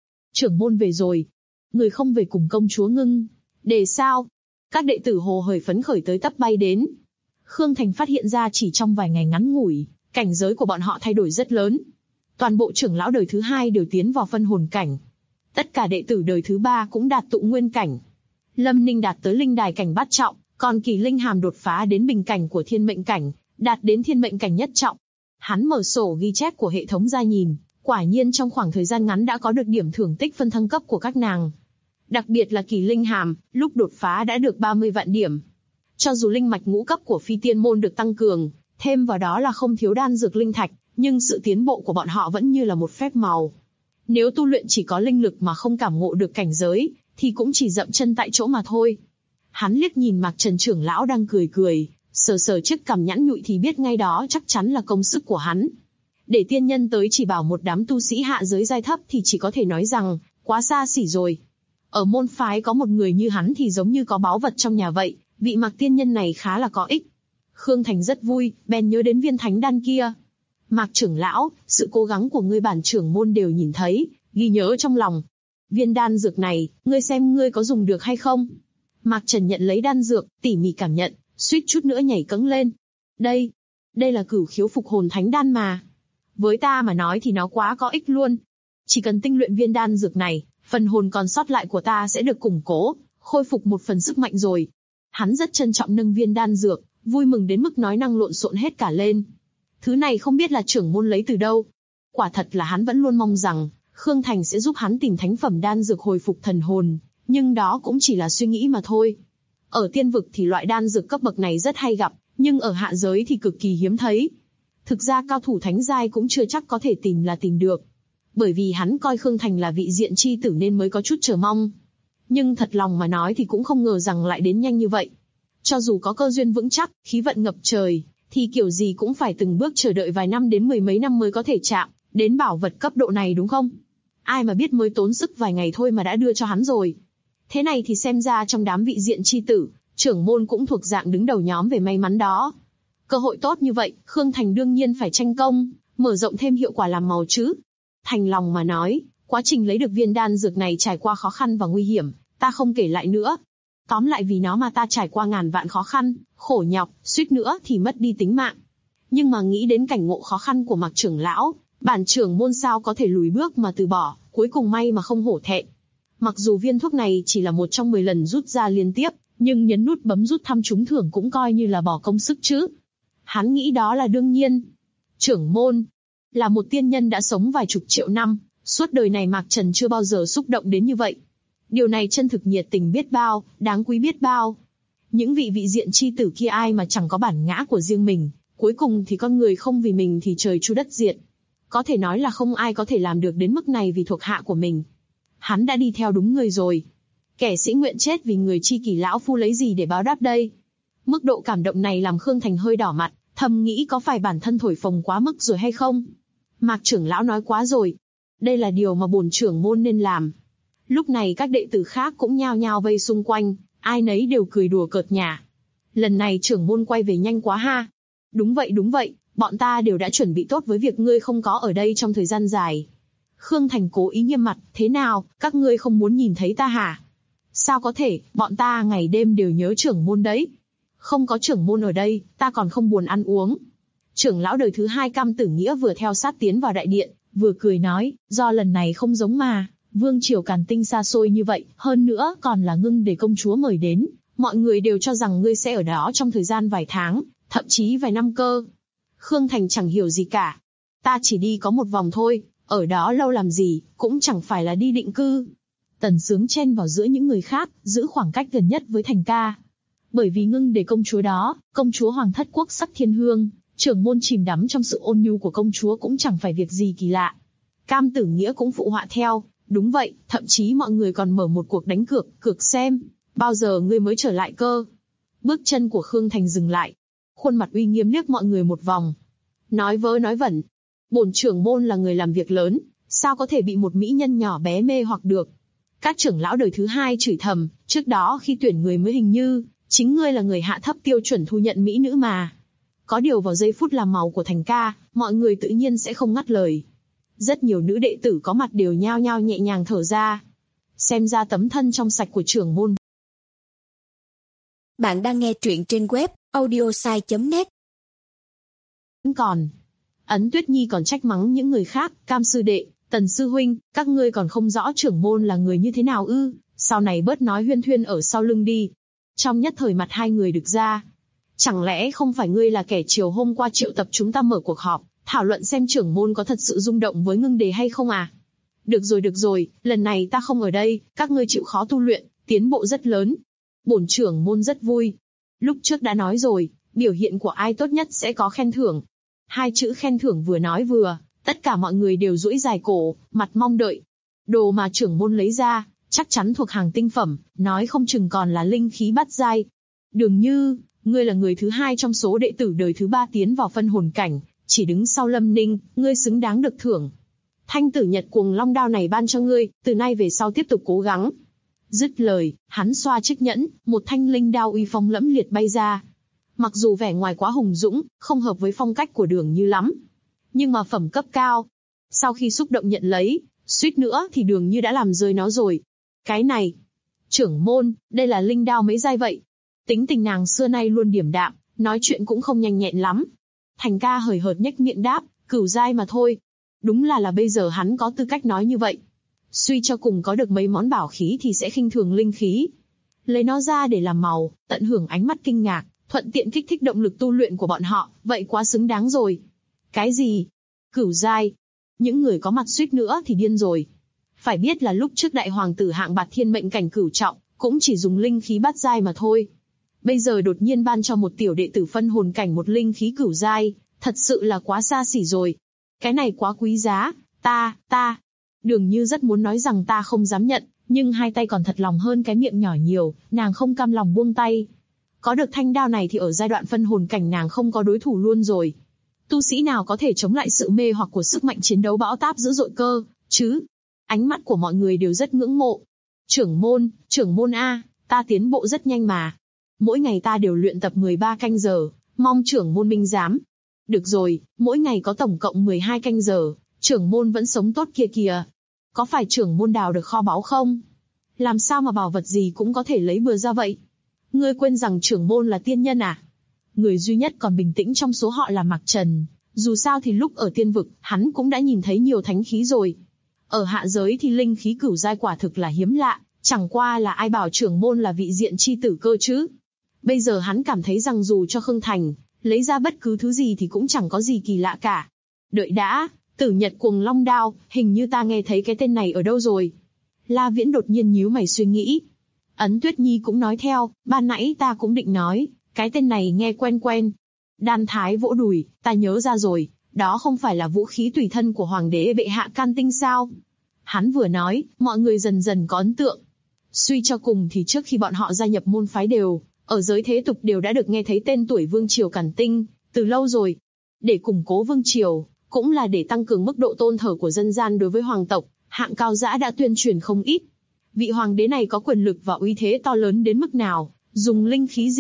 môn về rồi. Người không về cùng công chúa Ngưng. Để sao? Các đệ tử hồ hởi phấn khởi tới tấp bay đến. Khương Thành phát hiện ra chỉ trong vài ngày ngắn ngủi, cảnh giới của bọn họ thay đổi rất lớn. Toàn bộ trưởng lão đời thứ 2 đều tiến vào phân hồn cảnh. Tất cả đệ tử đời thứ 3 cũng đạt tụ nguyên cảnh. Lâm Ninh đạt tới linh đài cảnh bát trọng, còn Kỳ Linh Hàm đột phá đến bình cảnh của thiên mệnh cảnh, đạt đến thiên mệnh cảnh nhất trọng. Hắn mở sổ ghi chép của hệ thống ra nhìn, quả nhiên trong khoảng thời gian ngắn đã có được điểm thưởng tích phân thăng cấp của các nàng. Đặc biệt là Kỳ Linh Hàm, lúc đột phá đã được 30 vạn điểm. Cho dù linh mạch ngũ cấp của Phi Tiên Môn được tăng cường, thêm vào đó là không thiếu đan dược linh thạch, nhưng sự tiến bộ của bọn họ vẫn như là một phép màu. Nếu tu luyện chỉ có linh lực mà không cảm ngộ được cảnh giới, thì cũng chỉ dậm chân tại chỗ mà thôi. Hắn liếc nhìn Mạc Trần trưởng lão đang cười cười, sờ sờ chiếc cằm nhẵn nhụi thì biết ngay đó chắc chắn là công sức của hắn. Để tiên nhân tới chỉ bảo một đám tu sĩ hạ giới giai thấp thì chỉ có thể nói rằng, quá xa xỉ rồi. Ở môn phái có một người như hắn thì giống như có báu vật trong nhà vậy, vị Mạc tiên nhân này khá là có ích. Khương Thành rất vui, bèn nhớ đến viên thánh đan kia. Mạc trưởng lão, sự cố gắng của ngươi bản trưởng môn đều nhìn thấy, ghi nhớ trong lòng. Viên đan dược này, ngươi xem ngươi có dùng được hay không? Mạc Trần nhận lấy đan dược, tỉ mỉ cảm nhận, suýt chút nữa nhảy cẫng lên. Đây là Cửu Khiếu Phục Hồn Thánh Đan mà. Với ta mà nói thì nó quá có ích luôn. Chỉ cần tinh luyện viên đan dược này, phần hồn còn sót lại của ta sẽ được củng cố, khôi phục một phần sức mạnh rồi. Hắn rất trân trọng nâng viên đan dược, vui mừng đến mức nói năng lộn xộn hết cả lên. Thứ này không biết là trưởng môn lấy từ đâu. Quả thật là hắn vẫn luôn mong rằng Khương Thành sẽ giúp hắn tìm thánh phẩm đan dược hồi phục thần hồn, nhưng đó cũng chỉ là suy nghĩ mà thôi. Ở tiên vực thì loại đan dược cấp bậc này rất hay gặp, nhưng ở hạ giới thì cực kỳ hiếm thấy. Thực ra cao thủ thánh giai cũng chưa chắc có thể tìm được. Bởi vì hắn coi Khương Thành là vị diện chi tử nên mới có chút chờ mong. Nhưng thật lòng mà nói thì cũng không ngờ rằng lại đến nhanh như vậy. Cho dù có cơ duyên vững chắc, khí vận ngập trời, thì kiểu gì cũng phải từng bước chờ đợi vài năm đến 10 mấy năm mới có thể chạm đến bảo vật cấp độ này đúng không? Ai mà biết mới tốn sức vài ngày thôi mà đã đưa cho hắn rồi. Thế này thì xem ra trong đám vị diện chi tử, trưởng môn cũng thuộc dạng đứng đầu nhóm về may mắn đó. Cơ hội tốt như vậy, Khương Thành đương nhiên phải tranh công, mở rộng thêm hiệu quả làm màu chứ. Thành lòng mà nói, quá trình lấy được viên đan dược này trải qua khó khăn và nguy hiểm, ta không kể lại nữa. Tóm lại vì nó mà ta trải qua ngàn vạn khó khăn, khổ nhọc, suýt nữa thì mất đi tính mạng. Nhưng mà nghĩ đến cảnh ngộ khó khăn của Mạc trưởng lão, bản trưởng môn sao có thể lùi bước mà từ bỏ, cuối cùng may mà không hổ thẹn. Mặc dù viên thuốc này chỉ là một trong 10 lần rút ra liên tiếp, nhưng nhấn nút bấm rút thăm trúng thưởng cũng coi như là bỏ công sức chứ. Hắn nghĩ đó là đương nhiên. Trưởng môn là một tiên nhân đã sống vài chục triệu năm, suốt đời này Mạc Trần chưa bao giờ xúc động đến như vậy. Điều này chân thực nhiệt tình biết bao, đáng quý biết bao. Những vị diện chi tử kia ai mà chẳng có bản ngã của riêng mình, cuối cùng thì con người không vì mình thì trời chu đất diệt. Có thể nói là không ai có thể làm được đến mức này vì thuộc hạ của mình. Hắn đã đi theo đúng người rồi. Kẻ sĩ nguyện chết vì người chi kỷ lão phu lấy gì để báo đáp đây? Mức độ cảm động này làm Khương Thành hơi đỏ mặt, thầm nghĩ có phải bản thân thổi phồng quá mức rồi hay không? Mạc trưởng lão nói quá rồi. Đây là điều mà bổn trưởng môn nên làm. Lúc này các đệ tử khác cũng nhao nhao vây xung quanh, ai nấy đều cười đùa cợt nhả. lần này trưởng môn quay về nhanh quá ha. Đúng vậy, bọn ta đều đã chuẩn bị tốt với việc ngươi không có ở đây trong thời gian dài. Khương Thành cố ý nghiêm mặt, thế nào, các ngươi không muốn nhìn thấy ta hả? Sao có thể, bọn ta ngày đêm đều nhớ trưởng môn đấy. Không có trưởng môn ở đây, ta còn không buồn ăn uống. Trưởng lão đời thứ 2 Cam Tử Nghĩa vừa theo sát tiến vào đại điện, vừa cười nói, do lần này không giống mà, vương triều Càn Tinh xa xôi như vậy, hơn nữa còn là Ngưng Đề công chúa mời đến, mọi người đều cho rằng ngươi sẽ ở đó trong thời gian vài tháng, thậm chí vài năm cơ. Khương Thành chẳng hiểu gì cả. Ta chỉ đi có một vòng thôi, ở đó lâu làm gì, cũng chẳng phải là đi định cư. Tần Sướng chen vào giữa những người khác, giữ khoảng cách gần nhất với Thành ca. Bởi vì Ngưng Đề công chúa đó, công chúa Hoàng thất quốc sắc thiên hương, trưởng môn chìm đắm trong sự ôn nhu của công chúa cũng chẳng phải việc gì kỳ lạ. Cam Tử Nghĩa cũng phụ họa theo, đúng vậy, thậm chí mọi người còn mở một cuộc đánh cược xem, bao giờ ngươi mới trở lại cơ. Bước chân của Khương Thành dừng lại, khuôn mặt uy nghiêm liếc mọi người một vòng. Nói vớ nói vẩn, bổn trưởng môn là người làm việc lớn, sao có thể bị một mỹ nhân nhỏ bé mê hoặc được. Các trưởng lão đời thứ 2 chửi thầm, trước đó khi tuyển người mới hình như, chính ngươi là người hạ thấp tiêu chuẩn thu nhận mỹ nữ mà. Có điều vào giây phút làm màu của Thành ca, mọi người tự nhiên sẽ không ngắt lời. Rất nhiều nữ đệ tử có mặt đều nhao nhao nhẹ nhàng thở ra. Xem ra tấm thân trong sạch của trưởng môn. Bạn đang nghe truyện trên web audiosai.net. Còn Ấn Tuyết Nhi còn trách mắng những người khác, Cam sư đệ, Tần sư huynh, các ngươi còn không rõ trưởng môn là người như thế nào ư? Sau này bớt nói huyên thuyên ở sau lưng đi. Trong nhất thời mặt hai người được ra. Chẳng lẽ không phải ngươi là kẻ chiều hôm qua triệu tập chúng ta mở cuộc họp, thảo luận xem trưởng môn có thật sự rung động với Ngưng Đề hay không à? Được rồi, lần này ta không ở đây, các ngươi chịu khó tu luyện, tiến bộ rất lớn. Bổn trưởng môn rất vui. Lúc trước đã nói rồi, biểu hiện của ai tốt nhất sẽ có khen thưởng. Hai chữ khen thưởng vừa nói vừa, tất cả mọi người đều duỗi dài cổ, mặt mong đợi. Đồ mà trưởng môn lấy ra, chắc chắn thuộc hàng tinh phẩm, nói không chừng còn là linh khí bát giai. Đường Như, ngươi là người thứ 2 trong số đệ tử đời thứ 3 tiến vào phân hồn cảnh, chỉ đứng sau Lâm Ninh, ngươi xứng đáng được thưởng. Thanh Tử Nhật Cuồng Long đao này ban cho ngươi, từ nay về sau tiếp tục cố gắng. Dứt lời, hắn xoa chiếc nhẫn, một thanh linh đao uy phong lẫm liệt bay ra. Mặc dù vẻ ngoài quá hùng dũng, không hợp với phong cách của Đường Như lắm, nhưng mà phẩm cấp cao. Sau khi xúc động nhận lấy, suýt nữa thì Đường Như đã làm rơi nó rồi. Cái này, trưởng môn, đây là linh đao mấy giai vậy? Tính tình nàng xưa nay luôn điềm đạm, nói chuyện cũng không nhanh nhẹn lắm. Thành ca hời hợt nhếch miệng đáp, cửu giai mà thôi. Đúng là bây giờ hắn có tư cách nói như vậy. Suy cho cùng có được mấy món bảo khí thì sẽ khinh thường linh khí. Lấy nó ra để làm màu, tận hưởng ánh mắt kinh ngạc, thuận tiện kích thích động lực tu luyện của bọn họ, vậy quá xứng đáng rồi. Cái gì? Cửu giai? Những người có mặt suýt nữa thì điên rồi. Phải biết là lúc trước đại hoàng tử hạng bạt thiên mệnh cảnh cửu trọng, cũng chỉ dùng linh khí bát giai mà thôi. Bây giờ đột nhiên ban cho một tiểu đệ tử phân hồn cảnh một linh khí cửu giai, thật sự là quá xa xỉ rồi. Cái này quá quý giá, ta. Đường Như rất muốn nói rằng ta không dám nhận, nhưng hai tay còn thật lòng hơn cái miệng nhỏ nhiều, nàng không cam lòng buông tay. Có được thanh đao này thì ở giai đoạn phân hồn cảnh nàng không có đối thủ luôn rồi. Tu sĩ nào có thể chống lại sự mê hoặc của sức mạnh chiến đấu bão táp dữ dội cơ, chứ? Ánh mắt của mọi người đều rất ngưỡng mộ. Trưởng môn a, ta tiến bộ rất nhanh mà. Mỗi ngày ta đều luyện tập 13 canh giờ, mong trưởng môn minh giám. Được rồi, mỗi ngày có tổng cộng 12 canh giờ, trưởng môn vẫn sống tốt kia kìa. Có phải trưởng môn đào được kho báu không? Làm sao mà bảo vật gì cũng có thể lấy bừa ra vậy? Ngươi quên rằng trưởng môn là tiên nhân à? Người duy nhất còn bình tĩnh trong số họ là Mạc Trần. Dù sao thì lúc ở tiên vực, hắn cũng đã nhìn thấy nhiều thánh khí rồi. Ở hạ giới thì linh khí cửu giai quả thực là hiếm lạ, chẳng qua là ai bảo trưởng môn là vị diện chi tử cơ chứ. Bây giờ hắn cảm thấy rằng dù cho Khương Thành lấy ra bất cứ thứ gì thì cũng chẳng có gì kỳ lạ cả. Đợi đã, Tử Nhật Cuồng Long đao, hình như ta nghe thấy cái tên này ở đâu rồi. La Viễn đột nhiên nhíu mày suy nghĩ. Ấn Tuyết Nhi cũng nói theo, ban nãy ta cũng định nói, cái tên này nghe quen quen. Đan Thái vỗ đùi, ta nhớ ra rồi, đó không phải là vũ khí tùy thân của Hoàng đế bệ hạ Can Tinh sao? Hắn vừa nói, mọi người dần dần có ấn tượng. Suy cho cùng thì trước khi bọn họ gia nhập môn phái đều, ở giới thế tục đều đã được nghe thấy tên tuổi Vương Triều Càn Tinh, từ lâu rồi. Để củng cố Vương Triều, cũng là để tăng cường mức độ tôn thờ của dân gian đối với hoàng tộc, Hạng Cao Dã đã tuyên truyền không ít. Vị hoàng đế này có quyền lực và uy thế to lớn đến mức nào, dùng linh khí gì,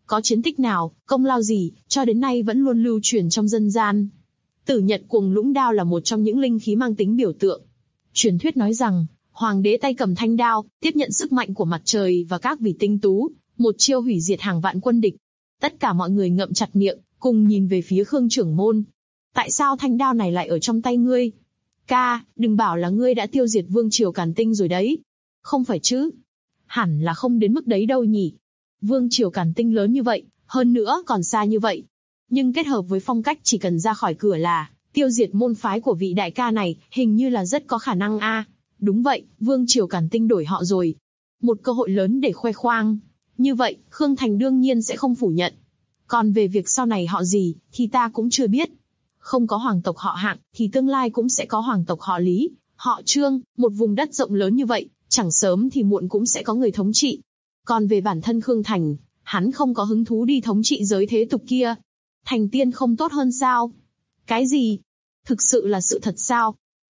có chiến tích nào, công lao gì, cho đến nay vẫn luôn lưu truyền trong dân gian. Tử Nhật Cuồng Lũng Đao là một trong những linh khí mang tính biểu tượng. Truyền thuyết nói rằng, hoàng đế tay cầm thanh đao, tiếp nhận sức mạnh của mặt trời và các vị tinh tú, một chiêu hủy diệt hàng vạn quân địch. Tất cả mọi người ngậm chặt miệng, cùng nhìn về phía Khương trưởng môn. Tại sao thanh đao này lại ở trong tay ngươi? Ca, đừng bảo là ngươi đã tiêu diệt vương triều Càn Tinh rồi đấy. Không phải chứ? Hẳn là không đến mức đấy đâu nhỉ. Vương triều Càn Tinh lớn như vậy, hơn nữa còn xa như vậy. Nhưng kết hợp với phong cách chỉ cần ra khỏi cửa là tiêu diệt môn phái của vị đại ca này, hình như là rất có khả năng a. Đúng vậy, vương triều Càn Tinh đổi họ rồi. Một cơ hội lớn để khoe khoang. Như vậy, Khương Thành đương nhiên sẽ không phủ nhận. Còn về việc sau này họ gì, thì ta cũng chưa biết. Không có hoàng tộc họ Hạng, thì tương lai cũng sẽ có hoàng tộc họ Lý, họ Trương, một vùng đất rộng lớn như vậy, chẳng sớm thì muộn cũng sẽ có người thống trị. Còn về bản thân Khương Thành, hắn không có hứng thú đi thống trị giới thế tục kia. Thành tiên không tốt hơn sao? Cái gì? Thực sự là sự thật sao?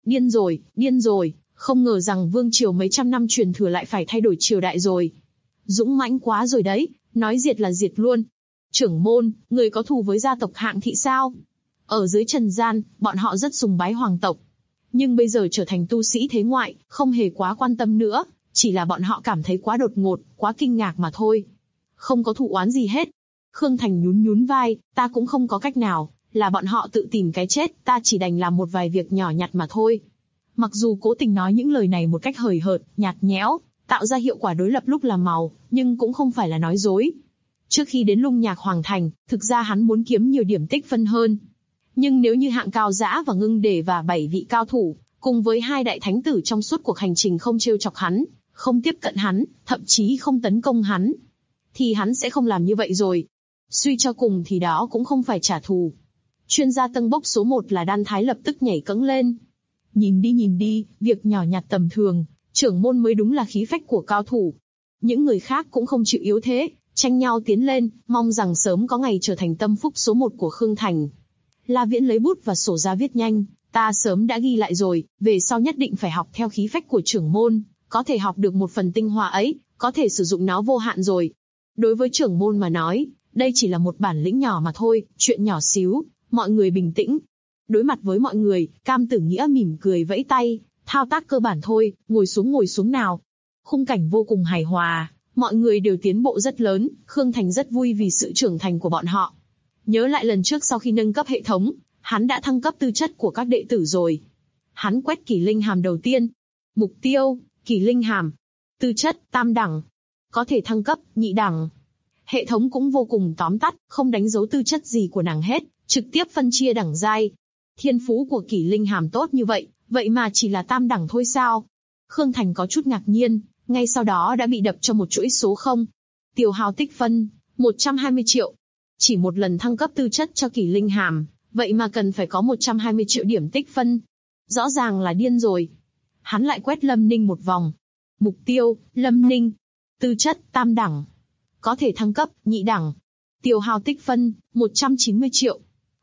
Điên rồi, không ngờ rằng vương triều mấy trăm năm truyền thừa lại phải thay đổi triều đại rồi. Dũng mãnh quá rồi đấy, nói diệt là diệt luôn. Trưởng môn, người có thù với gia tộc Hạng thị sao? Ở dưới trần gian, bọn họ rất sùng bái hoàng tộc. Nhưng bây giờ trở thành tu sĩ thế ngoại, không hề quá quan tâm nữa, chỉ là bọn họ cảm thấy quá đột ngột, quá kinh ngạc mà thôi. Không có thù oán gì hết. Khương Thành nhún vai, ta cũng không có cách nào, là bọn họ tự tìm cái chết, ta chỉ đành làm một vài việc nhỏ nhặt mà thôi. Mặc dù cố tình nói những lời này một cách hời hợt, nhạt nhẽo, tạo ra hiệu quả đối lập lúc làm màu, nhưng cũng không phải là nói dối. Trước khi đến Lung Nhạc Hoàng Thành, thực ra hắn muốn kiếm nhiều điểm tích phân hơn. Nhưng nếu như Hạng Cao Dã và Ngưng Đề và 7 vị cao thủ, cùng với 2 đại thánh tử trong suốt cuộc hành trình không trêu chọc hắn, không tiếp cận hắn, thậm chí không tấn công hắn, thì hắn sẽ không làm như vậy rồi. Suy cho cùng thì đó cũng không phải trả thù. Chuyên gia tân bốc số 1 là Đan Thái lập tức nhảy cẫng lên. Nhìn đi, việc nhỏ nhặt tầm thường, trưởng môn mới đúng là khí phách của cao thủ. Những người khác cũng không chịu yếu thế, tranh nhau tiến lên, mong rằng sớm có ngày trở thành tâm phúc số 1 của Khương Thành. La Viễn lấy bút và sổ ra viết nhanh, ta sớm đã ghi lại rồi, về sau nhất định phải học theo khí phách của trưởng môn, có thể học được một phần tinh hoa ấy, có thể sử dụng nó vô hạn rồi. Đối với trưởng môn mà nói, đây chỉ là một bản lĩnh nhỏ mà thôi, chuyện nhỏ xíu, mọi người bình tĩnh. Đối mặt với mọi người, Cam Tử Nghĩa mỉm cười vẫy tay, thao tác cơ bản thôi, ngồi xuống nào. Khung cảnh vô cùng hài hòa, mọi người đều tiến bộ rất lớn, Khương Thành rất vui vì sự trưởng thành của bọn họ. Nhớ lại lần trước sau khi nâng cấp hệ thống, hắn đã thăng cấp tư chất của các đệ tử rồi. Hắn quét kỷ linh hàm đầu tiên. Mục tiêu, kỷ linh hàm. Tư chất, tam đẳng. Có thể thăng cấp, nhị đẳng. Hệ thống cũng vô cùng tóm tắt, không đánh dấu tư chất gì của nàng hết, trực tiếp phân chia đẳng giai. Thiên phú của kỷ linh hàm tốt như vậy, vậy mà chỉ là tam đẳng thôi sao? Khương Thành có chút ngạc nhiên, ngay sau đó đã bị đập cho một chuỗi số 0. Tiêu hao tích phân, 120 triệu. Chỉ một lần thăng cấp tư chất cho kỷ linh hàm, vậy mà cần phải có 120 triệu điểm tích phân. Rõ ràng là điên rồi. Hắn lại quét Lâm Ninh một vòng. Mục tiêu, Lâm Ninh. Tư chất, tam đẳng. Có thể thăng cấp, nhị đẳng. Tiêu hao tích phân, 190 triệu.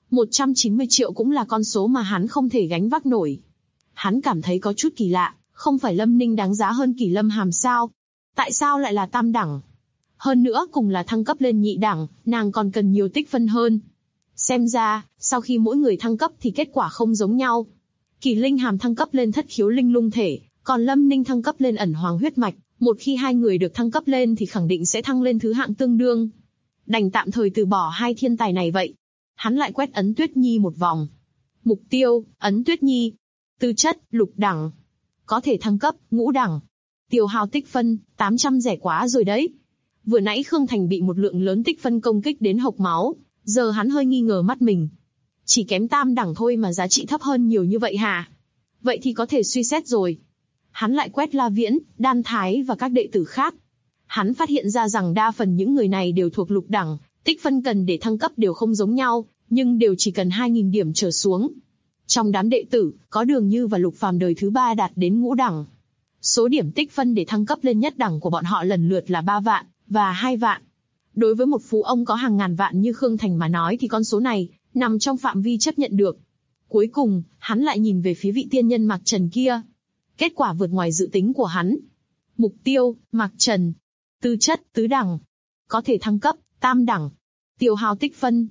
190 triệu cũng là con số mà hắn không thể gánh vác nổi. Hắn cảm thấy có chút kỳ lạ, không phải Lâm Ninh đáng giá hơn kỷ lâm hàm sao? Tại sao lại là tam đẳng? Hơn nữa cùng là thăng cấp lên nhị đẳng, nàng còn cần nhiều tích phân hơn. Xem ra, sau khi mỗi người thăng cấp thì kết quả không giống nhau. Kỷ linh hàm thăng cấp lên thất khiếu linh lung thể, còn Lâm Ninh thăng cấp lên ẩn hoàng huyết mạch. Một khi hai người được thăng cấp lên thì khẳng định sẽ thăng lên thứ hạng tương đương. Đành tạm thời từ bỏ hai thiên tài này vậy. Hắn lại quét Ấn Tuyết Nhi một vòng. Mục tiêu, Ấn Tuyết Nhi. Tư chất, lục đẳng. Có thể thăng cấp, ngũ đẳng. Tiêu hao tích phân, 800 rẻ quá rồi đấy. Vừa nãy Khương Thành bị một lượng lớn tích phân công kích đến hộc máu, giờ hắn hơi nghi ngờ mắt mình. Chỉ kém tam đẳng thôi mà giá trị thấp hơn nhiều như vậy hả? Vậy thì có thể suy xét rồi. Hắn lại quét La Viễn, Đan Thái và các đệ tử khác. Hắn phát hiện ra rằng đa phần những người này đều thuộc lục đẳng, tích phân cần để thăng cấp đều không giống nhau, nhưng đều chỉ cần 2.000 điểm trở xuống. Trong đám đệ tử, có Đường Như và Lục Phàm đời thứ 3 đạt đến ngũ đẳng. Số điểm tích phân để thăng cấp lên nhất đẳng của bọn họ lần lượt là 3 vạn và 2 vạn. Đối với một phú ông có hàng ngàn vạn như Khương Thành mà nói thì con số này nằm trong phạm vi chấp nhận được. Cuối cùng, hắn lại nhìn về phía vị tiên nhân Mạc Trần kia. Kết quả vượt ngoài dự tính của hắn. Mục tiêu, Mạc Trần. Tư chất, tứ đẳng. Có thể thăng cấp, Tam đẳng. Tiêu hao tích phân,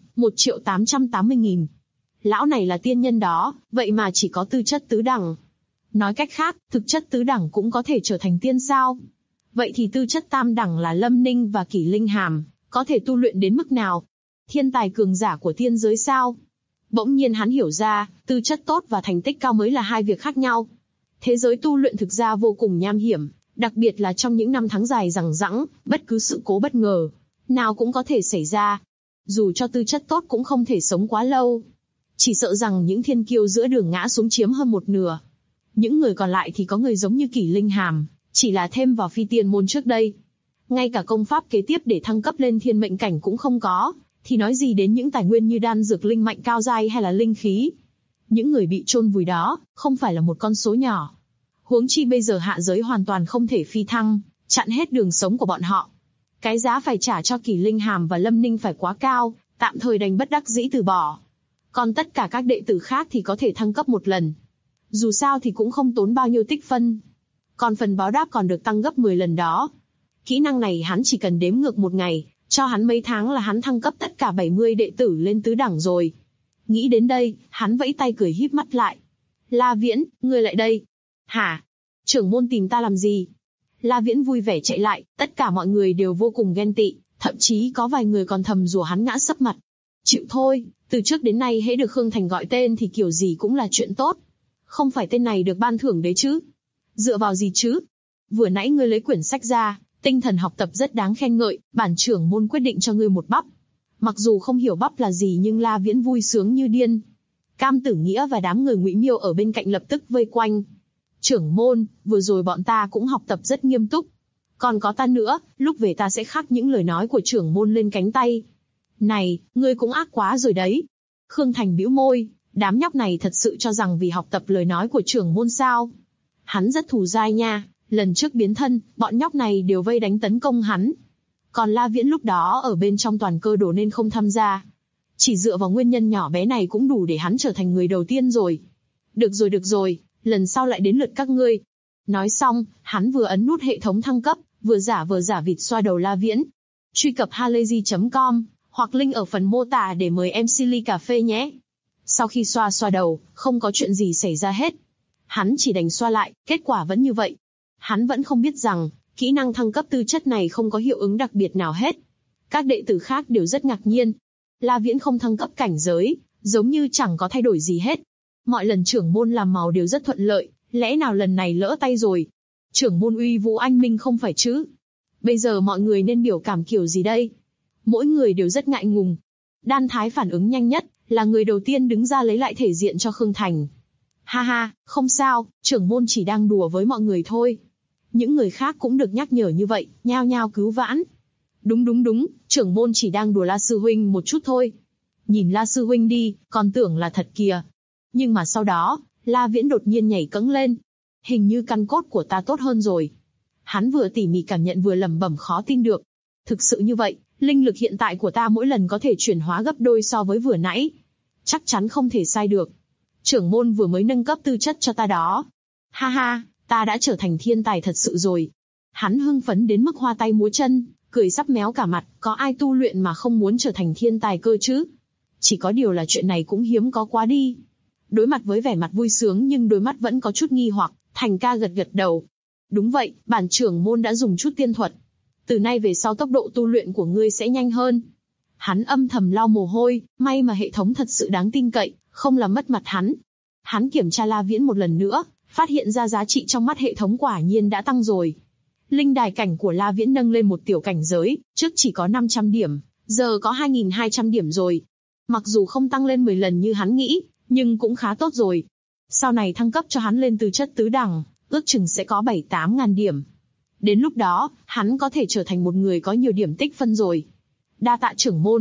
1.880.000. Lão này là tiên nhân đó, vậy mà chỉ có tư chất tứ đẳng. Nói cách khác, thực chất tứ đẳng cũng có thể trở thành tiên sao? Vậy thì tư chất tam đẳng là Lâm Ninh và Kỷ Linh Hàm, có thể tu luyện đến mức nào? Thiên tài cường giả của tiên giới sao? Bỗng nhiên hắn hiểu ra, tư chất tốt và thành tích cao mới là hai việc khác nhau. Thế giới tu luyện thực ra vô cùng nham hiểm, đặc biệt là trong những năm tháng dài đằng đẵng, bất cứ sự cố bất ngờ nào cũng có thể xảy ra. Dù cho tư chất tốt cũng không thể sống quá lâu. Chỉ sợ rằng những thiên kiêu giữa đường ngã xuống chiếm hơn một nửa. Những người còn lại thì có người giống như Kỷ Linh Hàm, chỉ là thêm vào phi tiên môn trước đây. Ngay cả công pháp kế tiếp để thăng cấp lên thiên mệnh cảnh cũng không có, thì nói gì đến những tài nguyên như đan dược linh mạnh cao giai hay là linh khí. Những người bị chôn vùi đó, không phải là một con số nhỏ. Huống chi bây giờ hạ giới hoàn toàn không thể phi thăng, chặn hết đường sống của bọn họ. Cái giá phải trả cho Kỷ Linh Hàm và Lâm Ninh phải quá cao, tạm thời đành bất đắc dĩ từ bỏ. Còn tất cả các đệ tử khác thì có thể thăng cấp một lần. Dù sao thì cũng không tốn bao nhiêu tích phân. Còn phần báo đáp còn được tăng gấp 10 lần đó. Kỹ năng này hắn chỉ cần đếm ngược một ngày, cho hắn mấy tháng là hắn thăng cấp tất cả 70 đệ tử lên tứ đẳng rồi. Nghĩ đến đây, hắn vẫy tay cười híp mắt lại. La Viễn, ngươi lại đây. Hả? Trưởng môn tìm ta làm gì? La Viễn vui vẻ chạy lại, tất cả mọi người đều vô cùng ghen tị, thậm chí có vài người còn thầm rủa hắn ngã sấp mặt. Chịu thôi, từ trước đến nay hễ được Khương Thành gọi tên thì kiểu gì cũng là chuyện tốt. Không phải tên này được ban thưởng đấy chứ? Dựa vào gì chứ? Vừa nãy ngươi lấy quyển sách ra, tinh thần học tập rất đáng khen ngợi, bản trưởng môn quyết định cho ngươi một bắp. Mặc dù không hiểu bắp là gì nhưng La Viễn vui sướng như điên. Cam Tử Nghĩa và đám người Ngụy Miêu ở bên cạnh lập tức vây quanh. Trưởng môn, vừa rồi bọn ta cũng học tập rất nghiêm túc. Còn có ta nữa, lúc về ta sẽ khắc những lời nói của trưởng môn lên cánh tay. Này, ngươi cũng ác quá rồi đấy. Khương Thành bĩu môi, đám nhóc này thật sự cho rằng vì học tập lời nói của trưởng môn sao? Hắn rất thù dai nha, lần trước biến thân, bọn nhóc này đều vây đánh tấn công hắn. Còn La Viễn lúc đó ở bên trong toàn cơ đồ nên không tham gia. Chỉ dựa vào nguyên nhân nhỏ bé này cũng đủ để hắn trở thành người đầu tiên rồi. Được rồi, lần sau lại đến lượt các ngươi. Nói xong, hắn vừa ấn nút hệ thống thăng cấp, vừa giả vịt xoa đầu La Viễn. Truy cập halayzi.com, hoặc link ở phần mô tả để mời MC ly cà phê nhé. Sau khi xoa đầu, không có chuyện gì xảy ra hết. Hắn chỉ đành xoa lại, kết quả vẫn như vậy. Hắn vẫn không biết rằng, kỹ năng thăng cấp tư chất này không có hiệu ứng đặc biệt nào hết. Các đệ tử khác đều rất ngạc nhiên. La Viễn không thăng cấp cảnh giới, giống như chẳng có thay đổi gì hết. Mọi lần trưởng môn làm màu đều rất thuận lợi, lẽ nào lần này lỡ tay rồi? Trưởng môn uy vũ anh minh không phải chứ? Bây giờ mọi người nên biểu cảm kiểu gì đây? Mỗi người đều rất ngại ngùng. Đan Thái phản ứng nhanh nhất, là người đầu tiên đứng ra lấy lại thể diện cho Khương Thành. Ha ha, không sao, trưởng môn chỉ đang đùa với mọi người thôi. Những người khác cũng được nhắc nhở như vậy, nhao nhao cứu vãn. Đúng, trưởng môn chỉ đang đùa La Sư Huynh một chút thôi. Nhìn La Sư Huynh đi, còn tưởng là thật kìa. Nhưng mà sau đó, La Viễn đột nhiên nhảy cẫng lên. Hình như căn cốt của ta tốt hơn rồi. Hắn vừa tỉ mỉ cảm nhận vừa lẩm bẩm khó tin được. Thực sự như vậy, linh lực hiện tại của ta mỗi lần có thể chuyển hóa gấp đôi so với vừa nãy. Chắc chắn không thể sai được. Trưởng môn vừa mới nâng cấp tư chất cho ta đó. Ha ha, ta đã trở thành thiên tài thật sự rồi. Hắn hưng phấn đến mức hoa tay múa chân, cười sắp méo cả mặt, có ai tu luyện mà không muốn trở thành thiên tài cơ chứ? Chỉ có điều là chuyện này cũng hiếm có quá đi. Đối mặt với vẻ mặt vui sướng nhưng đôi mắt vẫn có chút nghi hoặc, Thành ca gật đầu. Đúng vậy, bản trưởng môn đã dùng chút tiên thuật. Từ nay về sau tốc độ tu luyện của ngươi sẽ nhanh hơn. Hắn âm thầm lau mồ hôi, may mà hệ thống thật sự đáng tin cậy, không làm mất mặt hắn. Hắn kiểm tra La Viễn một lần nữa, phát hiện ra giá trị trong mắt hệ thống quả nhiên đã tăng rồi. Linh đài cảnh của La Viễn nâng lên một tiểu cảnh giới, trước chỉ có 500 điểm, giờ có 2.200 điểm rồi. Mặc dù không tăng lên 10 lần như hắn nghĩ, nhưng cũng khá tốt rồi. Sau này thăng cấp cho hắn lên tư chất tứ đẳng, ước chừng sẽ có 7-8 ngàn điểm. Đến lúc đó, hắn có thể trở thành một người có nhiều điểm tích phân rồi. Đa tạ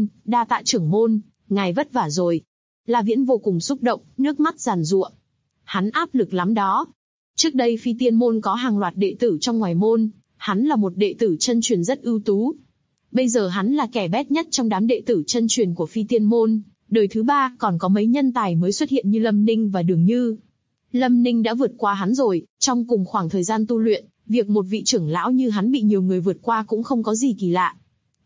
trưởng môn, ngài vất vả rồi. La Viễn vô cùng xúc động, nước mắt giàn giụa. Hắn áp lực lắm đó. Trước đây phi tiên môn có hàng loạt đệ tử trong ngoài môn, hắn là một đệ tử chân truyền rất ưu tú. Bây giờ hắn là kẻ bét nhất trong đám đệ tử chân truyền của phi tiên môn. Đời thứ 3 còn có mấy nhân tài mới xuất hiện như Lâm Ninh và Đường Như. Lâm Ninh đã vượt qua hắn rồi, trong cùng khoảng thời gian tu luyện, việc một vị trưởng lão như hắn bị nhiều người vượt qua cũng không có gì kỳ lạ.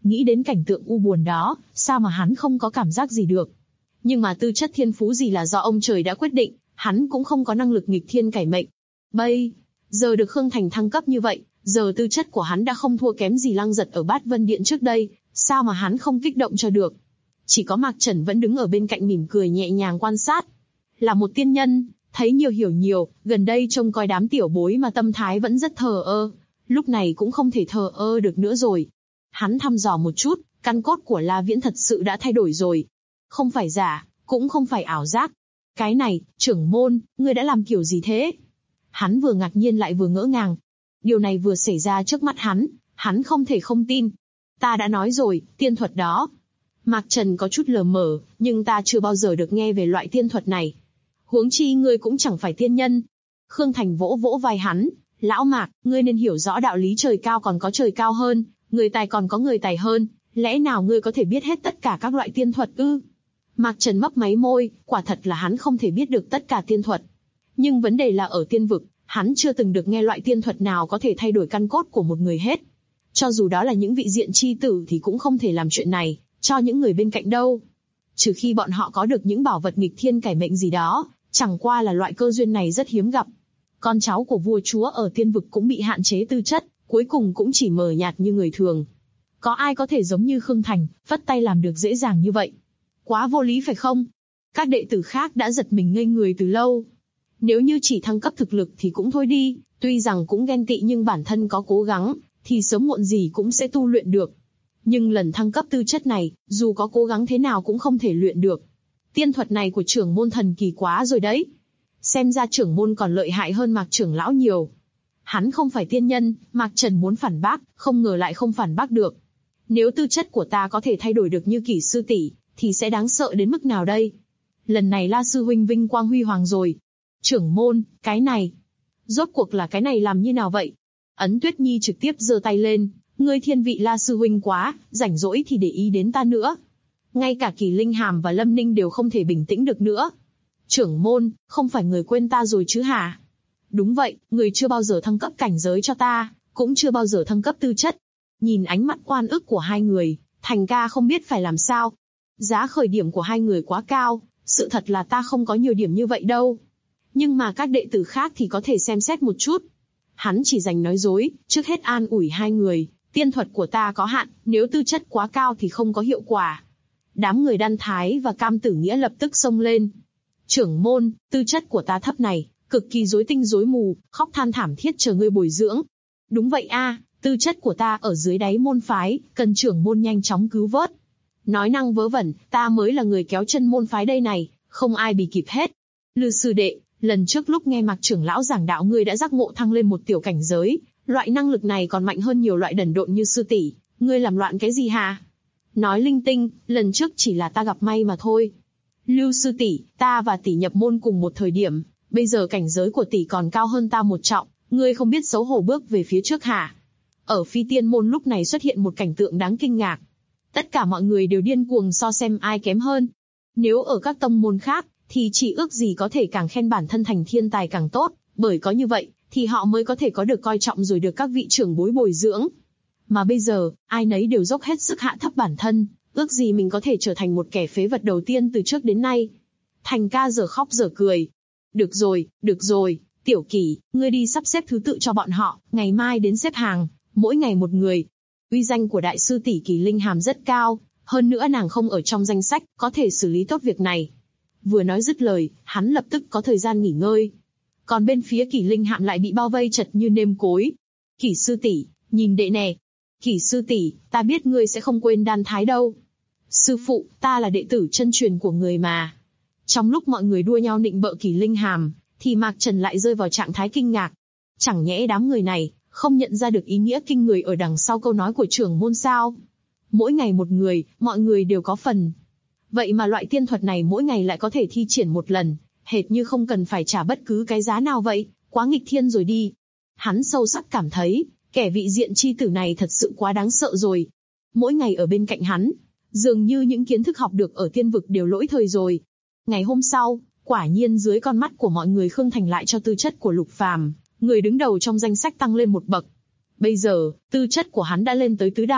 Nghĩ đến cảnh tượng u buồn đó, sao mà hắn không có cảm giác gì được. Nhưng mà tư chất thiên phú gì là do ông trời đã quyết định, hắn cũng không có năng lực nghịch thiên cải mệnh. Bây giờ được Khương Thành thăng cấp như vậy, giờ tư chất của hắn đã không thua kém gì Lăng Giật ở Bát Vân Điện trước đây, sao mà hắn không kích động cho được. Chỉ có Mạc Trần vẫn đứng ở bên cạnh mỉm cười nhẹ nhàng quan sát. Là một tiên nhân, thấy nhiều hiểu nhiều, gần đây trông coi đám tiểu bối mà tâm thái vẫn rất thờ ơ. Lúc này cũng không thể thờ ơ được nữa rồi. Hắn thăm dò một chút, căn cốt của La Viễn thật sự đã thay đổi rồi. Không phải giả, cũng không phải ảo giác. Cái này, trưởng môn, ngươi đã làm kiểu gì thế? Hắn vừa ngạc nhiên lại vừa ngỡ ngàng. Điều này vừa xảy ra trước mắt hắn không thể không tin. Ta đã nói rồi, tiên thuật đó. Mạc Trần có chút lờ mờ, nhưng ta chưa bao giờ được nghe về loại tiên thuật này. Huống chi ngươi cũng chẳng phải tiên nhân. Khương Thành vỗ vỗ vai hắn. Lão Mạc, ngươi nên hiểu rõ đạo lý trời cao còn có trời cao hơn, người tài còn có người tài hơn. Lẽ nào ngươi có thể biết hết tất cả các loại tiên thuật ư? Mạc Trần mấp máy môi, quả thật là hắn không thể biết được tất cả tiên thuật. Nhưng vấn đề là ở tiên vực, hắn chưa từng được nghe loại tiên thuật nào có thể thay đổi căn cốt của một người hết. Cho dù đó là những vị diện chi tử thì cũng không thể làm chuyện này cho những người bên cạnh đâu. Trừ khi bọn họ có được những bảo vật nghịch thiên cải mệnh gì đó, chẳng qua là loại cơ duyên này rất hiếm gặp. Con cháu của vua chúa ở tiên vực cũng bị hạn chế tư chất, cuối cùng cũng chỉ mờ nhạt như người thường. Có ai có thể giống như Khương Thành, phất tay làm được dễ dàng như vậy? Quá vô lý phải không? Các đệ tử khác đã giật mình ngây người từ lâu. Nếu như chỉ thăng cấp thực lực thì cũng thôi đi, tuy rằng cũng ghen tị nhưng bản thân có cố gắng, thì sớm muộn gì cũng sẽ tu luyện được. Nhưng lần thăng cấp tư chất này, dù có cố gắng thế nào cũng không thể luyện được. Tiên thuật này của trưởng môn thần kỳ quá rồi đấy. Xem ra trưởng môn còn lợi hại hơn Mạc trưởng lão nhiều. Hắn không phải tiên nhân, Mạc Trần muốn phản bác, không ngờ lại không phản bác được. Nếu tư chất của ta có thể thay đổi được như Kỷ sư tỷ, thì sẽ đáng sợ đến mức nào đây? Lần này La sư huynh vinh quang huy hoàng rồi. Trưởng môn, cái này. Rốt cuộc là cái này làm như nào vậy? Ấn Tuyết Nhi trực tiếp giơ tay lên. Ngươi thiên vị La sư huynh quá, rảnh rỗi thì để ý đến ta nữa. Ngay cả Kỳ Linh Hàm và Lâm Ninh đều không thể bình tĩnh được nữa. Trưởng môn, không phải người quên ta rồi chứ hả? Đúng vậy, người chưa bao giờ thăng cấp cảnh giới cho ta, cũng chưa bao giờ thăng cấp tư chất. Nhìn ánh mắt oan ức của hai người, Thành ca không biết phải làm sao. Giá khởi điểm của hai người quá cao, sự thật là ta không có nhiều điểm như vậy đâu. Nhưng mà các đệ tử khác thì có thể xem xét một chút. Hắn chỉ dành nói dối, trước hết an ủi hai người, tiên thuật của ta có hạn, nếu tư chất quá cao thì không có hiệu quả. Đám người Đan Thái và Cam Tử Nghĩa lập tức xông lên. Trưởng môn, tư chất của ta thấp này, cực kỳ rối tinh rối mù, khóc than thảm thiết chờ ngươi bồi dưỡng. Đúng vậy a, tư chất của ta ở dưới đáy môn phái, cần trưởng môn nhanh chóng cứu vớt. Nói năng vớ vẩn, ta mới là người kéo chân môn phái đây này, không ai bì kịp hết. Lư sư đệ, lần trước lúc nghe Mạc trưởng lão giảng đạo ngươi đã giác ngộ thăng lên một tiểu cảnh giới, loại năng lực này còn mạnh hơn nhiều loại đần độn như sư tỷ, ngươi làm loạn cái gì hả? Nói linh tinh, lần trước chỉ là ta gặp may mà thôi. Lưu sư tỷ, ta và tỷ nhập môn cùng một thời điểm, bây giờ cảnh giới của tỷ còn cao hơn ta một trọng, ngươi không biết xấu hổ bước về phía trước hả? Ở Phi Tiên môn lúc này xuất hiện một cảnh tượng đáng kinh ngạc. Tất cả mọi người đều điên cuồng so xem ai kém hơn. Nếu ở các tông môn khác, thì chỉ ước gì có thể càng khen bản thân thành thiên tài càng tốt, bởi có như vậy, thì họ mới có thể có được coi trọng rồi được các vị trưởng bối bồi dưỡng. Mà bây giờ, ai nấy đều dốc hết sức hạ thấp bản thân, ước gì mình có thể trở thành một kẻ phế vật đầu tiên từ trước đến nay. Thành ca giờ khóc giờ cười. Được rồi, Tiểu Kỷ, ngươi đi sắp xếp thứ tự cho bọn họ, ngày mai đến xếp hàng, mỗi ngày một người. Uy danh của đại sư tỷ Kỳ Linh Hàm rất cao, hơn nữa nàng không ở trong danh sách, có thể xử lý tốt việc này. Vừa nói dứt lời, hắn lập tức có thời gian nghỉ ngơi. Còn bên phía Kỳ Linh Hàm lại bị bao vây chật như nêm cối. Kỷ sư tỷ, nhìn đệ nè. Kỷ sư tỷ, ta biết ngươi sẽ không quên Đan Thái đâu. Sư phụ, ta là đệ tử chân truyền của người mà. Trong lúc mọi người đua nhau nịnh bợ Kỳ Linh Hàm, thì Mạc Trần lại rơi vào trạng thái kinh ngạc. Chẳng nhẽ đám người này không nhận ra được ý nghĩa kinh người ở đằng sau câu nói của trưởng môn sao? Mỗi ngày một người, mọi người đều có phần. Vậy mà loại tiên thuật này mỗi ngày lại có thể thi triển một lần, hệt như không cần phải trả bất cứ cái giá nào vậy, quá nghịch thiên rồi đi. Hắn sâu sắc cảm thấy, kẻ vị diện chi tử này thật sự quá đáng sợ rồi. Mỗi ngày ở bên cạnh hắn, dường như những kiến thức học được ở tiên vực đều lỗi thời rồi. Ngày hôm sau, quả nhiên dưới con mắt của mọi người Khương Thành lại cho tư chất của Lục Phàm, người đứng đầu trong danh sách tăng lên một bậc. Bây giờ, tư chất của hắn đã lên tới tứ đẳng,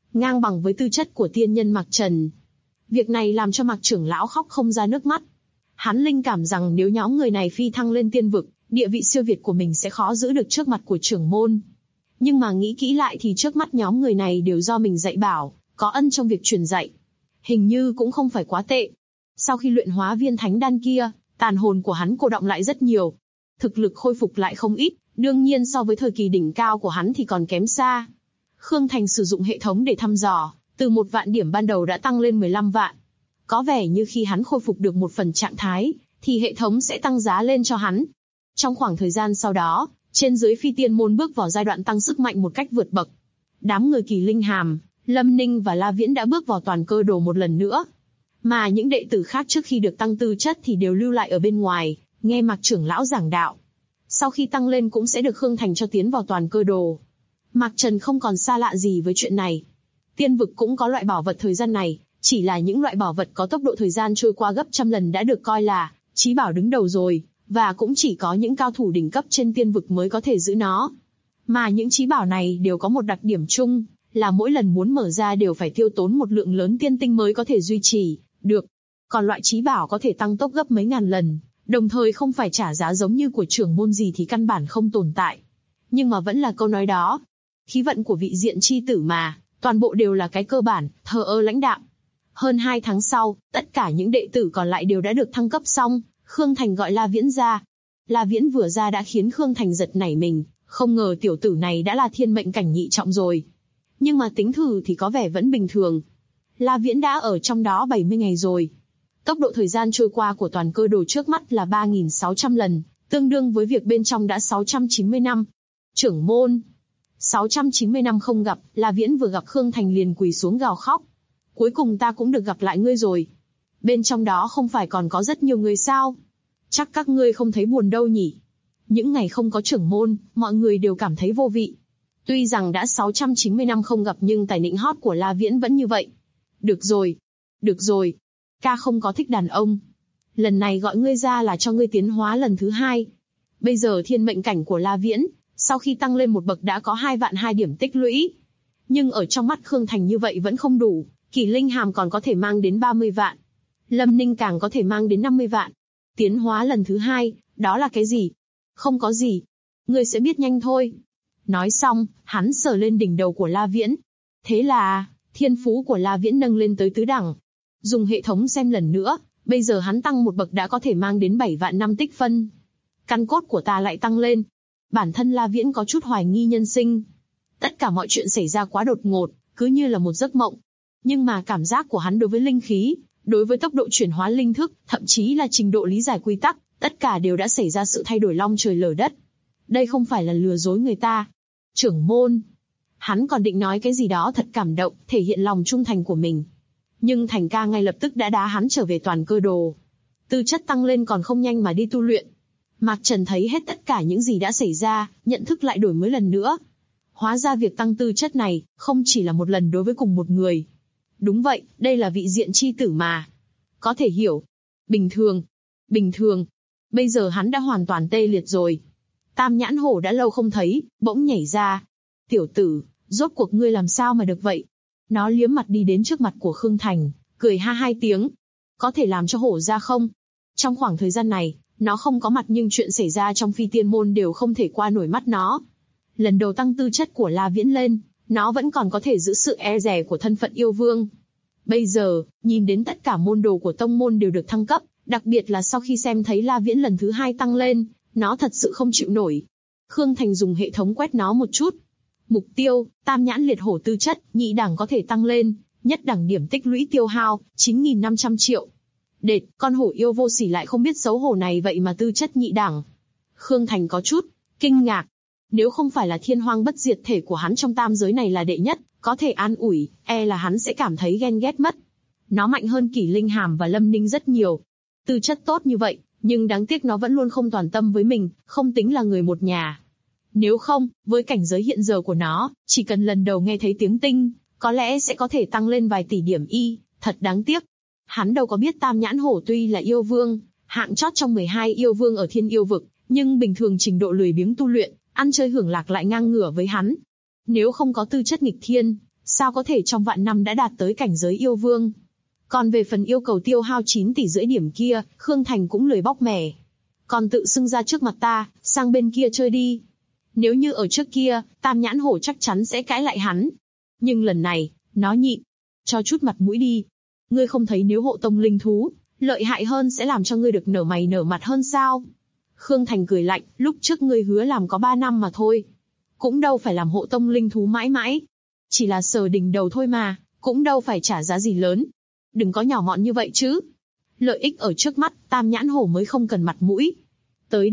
ngang bằng với tư chất của tiên nhân Mạc Trần. Việc này làm cho Mạc trưởng lão khóc không ra nước mắt. Hắn linh cảm rằng nếu nhóm người này phi thăng lên tiên vực, địa vị siêu việt của mình sẽ khó giữ được trước mặt của trưởng môn. Nhưng mà nghĩ kỹ lại thì trước mắt nhóm người này đều do mình dạy bảo, có ân trong việc truyền dạy. Hình như cũng không phải quá tệ. Sau khi luyện hóa viên thánh đan kia, tàn hồn của hắn cô đọng lại rất nhiều. Thực lực khôi phục lại không ít, đương nhiên so với thời kỳ đỉnh cao của hắn thì còn kém xa. Khương Thành sử dụng hệ thống để thăm dò, từ 1 vạn điểm ban đầu đã tăng lên 15 vạn. Có vẻ như khi hắn khôi phục được 1 phần trạng thái, thì hệ thống sẽ tăng giá lên cho hắn. Trong khoảng thời gian sau đó, trên dưới phi tiên môn bước vào giai đoạn tăng sức mạnh một cách vượt bậc. Đám người Kỳ Linh Hàm, Lâm Ninh và La Viễn đã bước vào toàn cơ đồ một lần nữa. Mà những đệ tử khác trước khi được tăng tư chất thì đều lưu lại ở bên ngoài, nghe Mạc trưởng lão giảng đạo. Sau khi tăng lên cũng sẽ được Khương Thành cho tiến vào toàn cơ đồ. Mạc Trần không còn xa lạ gì với chuyện này. Tiên vực cũng có loại bảo vật thời gian này, chỉ là những loại bảo vật có tốc độ thời gian trôi qua gấp trăm lần đã được coi là chí bảo đứng đầu rồi, và cũng chỉ có những cao thủ đỉnh cấp trên tiên vực mới có thể giữ nó. Mà những chí bảo này đều có một đặc điểm chung, là mỗi lần muốn mở ra đều phải tiêu tốn một lượng lớn tiên tinh mới có thể duy trì được. Còn loại chí bảo có thể tăng tốc gấp mấy ngàn lần, đồng thời không phải trả giá giống như của trưởng môn gì thì căn bản không tồn tại. Nhưng mà vẫn là câu nói đó, khí vận của vị diện chi tử mà, toàn bộ đều là cái cơ bản, thờ ơ lãnh đạm. Hơn 2 tháng sau, tất cả những đệ tử còn lại đều đã được thăng cấp xong, Khương Thành gọi La Viễn ra. La Viễn vừa ra đã khiến Khương Thành giật nảy mình, không ngờ tiểu tử này đã là thiên mệnh cảnh nhị trọng rồi. Nhưng mà tính thử thì có vẻ vẫn bình thường. La Viễn đã ở trong đó 70 ngày rồi. Tốc độ thời gian trôi qua của toàn cơ đồ trước mắt là 3.600 lần, tương đương với việc bên trong đã 690 năm. Trưởng môn, 690 năm không gặp, La Viễn vừa gặp Khương Thành liền quỳ xuống gào khóc. Cuối cùng ta cũng được gặp lại ngươi rồi. Bên trong đó không phải còn có rất nhiều người sao? Chắc các ngươi không thấy buồn đâu nhỉ? Những ngày không có trưởng môn, mọi người đều cảm thấy vô vị. Tuy rằng đã 690 năm không gặp nhưng tài nịnh hót của La Viễn vẫn như vậy. Được rồi, ca không có thích đàn ông. Lần này gọi ngươi ra là cho ngươi tiến hóa lần thứ 2. Bây giờ thiên mệnh cảnh của La Viễn, sau khi tăng lên một bậc đã có 2 vạn 2 điểm tích lũy. Nhưng ở trong mắt Khương Thành như vậy vẫn không đủ, Kỳ Linh Hàm còn có thể mang đến 30 vạn. Lâm Ninh càng có thể mang đến 50 vạn. Tiến hóa lần thứ 2, đó là cái gì? Không có gì. Ngươi sẽ biết nhanh thôi. Nói xong, hắn sờ lên đỉnh đầu của La Viễn. Thế là, thiên phú của La Viễn nâng lên tới tứ đẳng. Dùng hệ thống xem lần nữa, bây giờ hắn tăng một bậc đã có thể mang đến 7 vạn năm tích phân. Căn cốt của ta lại tăng lên. Bản thân La Viễn có chút hoài nghi nhân sinh. Tất cả mọi chuyện xảy ra quá đột ngột, cứ như là một giấc mộng. Nhưng mà cảm giác của hắn đối với linh khí, đối với tốc độ chuyển hóa linh thức, thậm chí là trình độ lý giải quy tắc, tất cả đều đã xảy ra sự thay đổi long trời lở đất. Đây không phải là lừa dối người ta. Trưởng môn. Hắn còn định nói cái gì đó thật cảm động, thể hiện lòng trung thành của mình. Nhưng Thành ca ngay lập tức đã đá hắn trở về toàn cơ đồ. Tư chất tăng lên còn không nhanh mà đi tu luyện. Mạc Trần thấy hết tất cả những gì đã xảy ra, nhận thức lại đổi mới lần nữa. Hóa ra việc tăng tư chất này, không chỉ là một lần đối với cùng một người. Đúng vậy, đây là vị diện chi tử mà. Có thể hiểu. Bình thường. Bây giờ hắn đã hoàn toàn tê liệt rồi. Tam nhãn hổ đã lâu không thấy, bỗng nhảy ra. Tiểu tử, rốt cuộc ngươi làm sao mà được vậy? Nó liếm mặt đi đến trước mặt của Khương Thành, cười ha hai tiếng. Có thể làm cho hổ ra không? Trong khoảng thời gian này, nó không có mặt nhưng chuyện xảy ra trong phi tiên môn đều không thể qua nổi mắt nó. Lần đầu tăng tư chất của La Viễn lên, nó vẫn còn có thể giữ sự e dè của thân phận yêu vương. Bây giờ, nhìn đến tất cả môn đồ của tông môn đều được thăng cấp, đặc biệt là sau khi xem thấy La Viễn lần thứ 2 tăng lên, nó thật sự không chịu nổi. Khương Thành dùng hệ thống quét nó một chút. Mục tiêu, tam nhãn liệt hổ tư chất, nhị đẳng có thể tăng lên, nhất đẳng điểm tích lũy tiêu hao, 9.500 triệu. Đệt, con hổ yêu vô sỉ lại không biết xấu hổ này vậy mà tư chất nhị đẳng. Khương Thành có chút kinh ngạc. Nếu không phải là thiên hoang bất diệt thể của hắn trong tam giới này là đệ nhất, có thể an ủi, e là hắn sẽ cảm thấy ghen ghét mất. Nó mạnh hơn Kỷ Linh Hàm và Lâm Ninh rất nhiều. Tư chất tốt như vậy, nhưng đáng tiếc nó vẫn luôn không toàn tâm với mình, không tính là người một nhà. Nếu không, với cảnh giới hiện giờ của nó, chỉ cần lần đầu nghe thấy tiếng tinh, có lẽ sẽ có thể tăng lên vài tỷ điểm y, thật đáng tiếc. Hắn đâu có biết tam nhãn hổ tuy là yêu vương, hạng chót trong 12 yêu vương ở thiên yêu vực, nhưng bình thường trình độ lười biếng tu luyện, ăn chơi hưởng lạc lại ngang ngửa với hắn. Nếu không có tư chất nghịch thiên, Sao có thể trong vạn năm đã đạt tới cảnh giới yêu vương? Còn về phần yêu cầu tiêu hao 9,5 tỷ điểm kia, Khương Thành cũng lười bóc mẻ. Còn tự xưng ra trước mặt ta, sang bên kia chơi đi. Nếu như ở trước kia, Tam Nhãn Hổ chắc chắn sẽ cãi lại hắn. Nhưng lần này, nó nhịn. Cho chút mặt mũi đi. Ngươi không thấy nếu hộ tông linh thú, lợi hại hơn sẽ làm cho ngươi được nở mày nở mặt hơn sao? Khương Thành cười lạnh, lúc trước ngươi hứa làm có 3 năm mà thôi. Cũng đâu phải làm hộ tông linh thú mãi mãi. Chỉ là sờ đỉnh đầu thôi mà, cũng đâu phải trả giá gì lớn. Đừng có nhỏ mọn như vậy chứ. Lợi ích ở trước mắt, Tam Nhãn Hổ mới không cần mặt mũi. Tới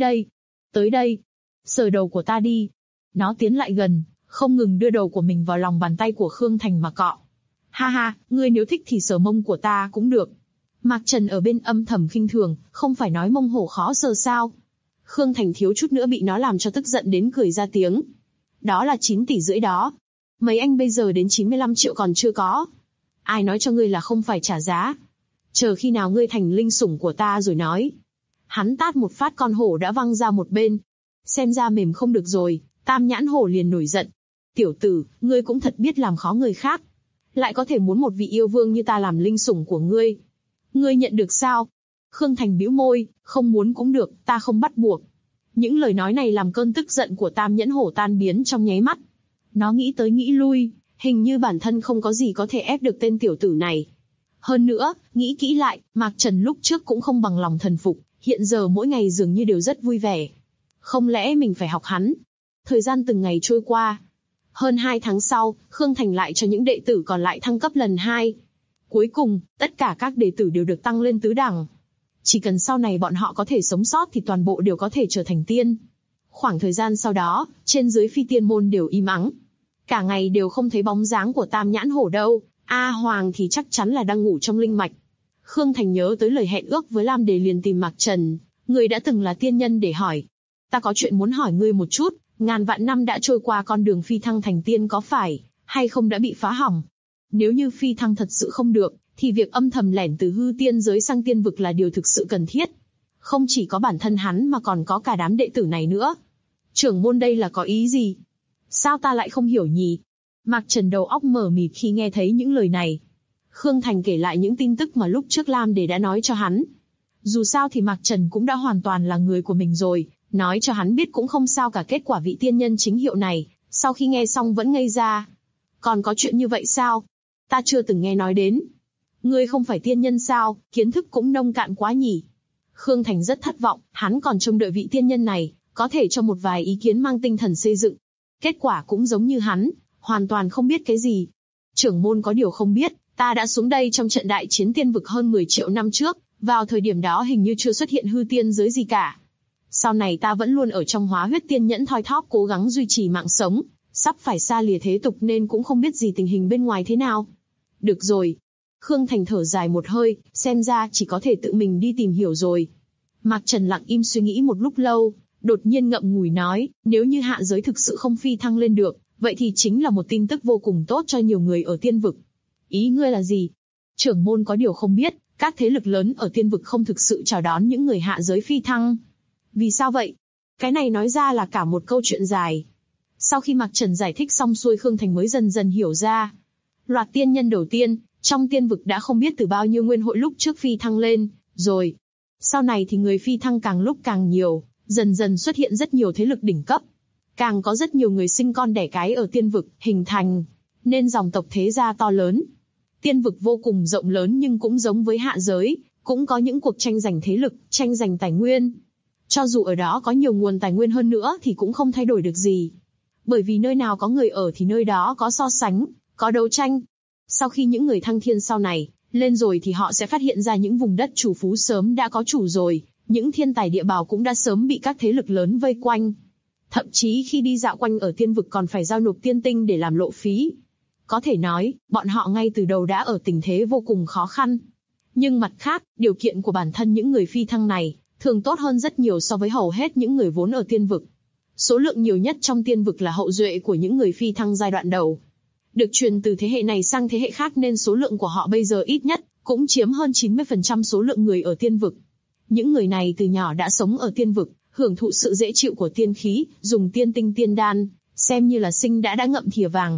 đây, sờ đầu của ta đi. Nó tiến lại gần, không ngừng đưa đầu của mình vào lòng bàn tay của Khương Thành mà cọ. Ha ha, ngươi nếu thích thì sờ mông của ta cũng được. Mạc Trần ở bên âm thầm khinh thường, không phải nói mông hổ khó sờ sao. Khương Thành thiếu chút nữa bị nó làm cho tức giận đến cười ra tiếng. Đó là 9,5 tỷ đó. Mấy anh bây giờ đến 95 triệu còn chưa có. Ai nói cho ngươi là không phải trả giá. Chờ khi nào ngươi thành linh sủng của ta rồi nói. Hắn tát một phát con hổ đã văng ra một bên. Xem ra mềm không được rồi, Tam Nhãn Hổ liền nổi giận. Tiểu tử, ngươi cũng thật biết làm khó người khác. Lại có thể muốn một vị yêu vương như ta làm linh sủng của ngươi. Ngươi nhận được sao? Khương Thành bĩu môi, không muốn cũng được, ta không bắt buộc. Những lời nói này làm cơn tức giận của Tam Nhãn Hổ tan biến trong nháy mắt. Nó nghĩ tới nghĩ lui, hình như bản thân không có gì có thể ép được tên tiểu tử này. Hơn nữa, nghĩ kỹ lại, Mạc Trần lúc trước cũng không bằng lòng thần phục, hiện giờ mỗi ngày dường như đều rất vui vẻ. Không lẽ mình phải học hắn? Thời gian từng ngày trôi qua. Hơn 2 tháng sau, Khương Thành lại cho những đệ tử còn lại thăng cấp lần 2. Cuối cùng, tất cả các đệ tử đều được tăng lên tứ đẳng. Chỉ cần sau này bọn họ có thể sống sót thì toàn bộ đều có thể trở thành tiên. Khoảng thời gian sau đó, trên dưới phi tiên môn đều im ắng. Cả ngày đều không thấy bóng dáng của Tam Nhãn Hổ đâu, A Hoàng thì chắc chắn là đang ngủ trong linh mạch. Khương Thành nhớ tới lời hẹn ước với Lam Đề liền tìm Mạc Trần, người đã từng là tiên nhân để hỏi. Ta có chuyện muốn hỏi ngươi một chút, ngàn vạn năm đã trôi qua, con đường phi thăng thành tiên có phải hay không đã bị phá hỏng? Nếu như phi thăng thật sự không được, thì việc âm thầm lẻn từ hư tiên giới sang tiên vực là điều thực sự cần thiết. Không chỉ có bản thân hắn mà còn có cả đám đệ tử này nữa. Trưởng môn đây là có ý gì? Sao ta lại không hiểu nhỉ? Mạc Trần đầu óc mở mịt khi nghe thấy những lời này. Khương Thành kể lại những tin tức mà lúc trước Lam Đề đã nói cho hắn. Dù sao thì Mạc Trần cũng đã hoàn toàn là người của mình rồi, nói cho hắn biết cũng không sao cả. Kết quả vị tiên nhân chính hiệu này, sau khi nghe xong vẫn ngây ra. Còn có chuyện như vậy sao? Ta chưa từng nghe nói đến. Ngươi không phải tiên nhân sao, kiến thức cũng nông cạn quá nhỉ? Khương Thành rất thất vọng, hắn còn trông đợi vị tiên nhân này, có thể cho một vài ý kiến mang tinh thần xây dựng. Kết quả cũng giống như hắn, hoàn toàn không biết cái gì. Trưởng môn có điều không biết, ta đã xuống đây trong trận đại chiến tiên vực hơn 10 triệu năm trước, vào thời điểm đó hình như chưa xuất hiện hư tiên giới gì cả. Sau này ta vẫn luôn ở trong hóa huyết tiên nhẫn thoi thóp cố gắng duy trì mạng sống, sắp phải xa lìa thế tục nên cũng không biết gì tình hình bên ngoài thế nào. Được rồi. Khương Thành thở dài một hơi, xem ra chỉ có thể tự mình đi tìm hiểu rồi. Mạc Trần lặng im suy nghĩ một lúc lâu, đột nhiên ngậm ngùi nói, nếu như hạ giới thực sự không phi thăng lên được, vậy thì chính là một tin tức vô cùng tốt cho nhiều người ở tiên vực. Ý ngươi là gì? Trưởng môn có điều không biết, các thế lực lớn ở tiên vực không thực sự chào đón những người hạ giới phi thăng. Vì sao vậy? Cái này nói ra là cả một câu chuyện dài. Sau khi Mạc Trần giải thích xong xuôi, Khương Thành mới dần dần hiểu ra. Loạt tiên nhân đầu tiên, trong tiên vực đã không biết từ bao nhiêu nguyên hội lúc trước phi thăng lên, rồi. Sau này thì người phi thăng càng lúc càng nhiều, dần dần xuất hiện rất nhiều thế lực đỉnh cấp. Càng có rất nhiều người sinh con đẻ cái ở tiên vực, hình thành nên dòng tộc thế gia to lớn. Tiên vực vô cùng rộng lớn nhưng cũng giống với hạ giới, cũng có những cuộc tranh giành thế lực, tranh giành tài nguyên. Cho dù ở đó có nhiều nguồn tài nguyên hơn nữa thì cũng không thay đổi được gì. Bởi vì nơi nào có người ở thì nơi đó có so sánh, có đấu tranh. Sau khi những người thăng thiên sau này lên rồi thì họ sẽ phát hiện ra những vùng đất chủ phú sớm đã có chủ rồi, những thiên tài địa bảo cũng đã sớm bị các thế lực lớn vây quanh. Thậm chí khi đi dạo quanh ở tiên vực còn phải giao nộp tiên tinh để làm lộ phí. Có thể nói, bọn họ ngay từ đầu đã ở tình thế vô cùng khó khăn. Nhưng mặt khác, điều kiện của bản thân những người phi thăng này thường tốt hơn rất nhiều so với hầu hết những người vốn ở tiên vực. Số lượng nhiều nhất trong tiên vực là hậu duệ của những người phi thăng giai đoạn đầu. Được truyền từ thế hệ này sang thế hệ khác nên số lượng của họ bây giờ ít nhất cũng chiếm hơn 90% số lượng người ở tiên vực. Những người này từ nhỏ đã sống ở tiên vực, hưởng thụ sự dễ chịu của tiên khí, dùng tiên tinh tiên đan, xem như là sinh đã ngậm thìa vàng.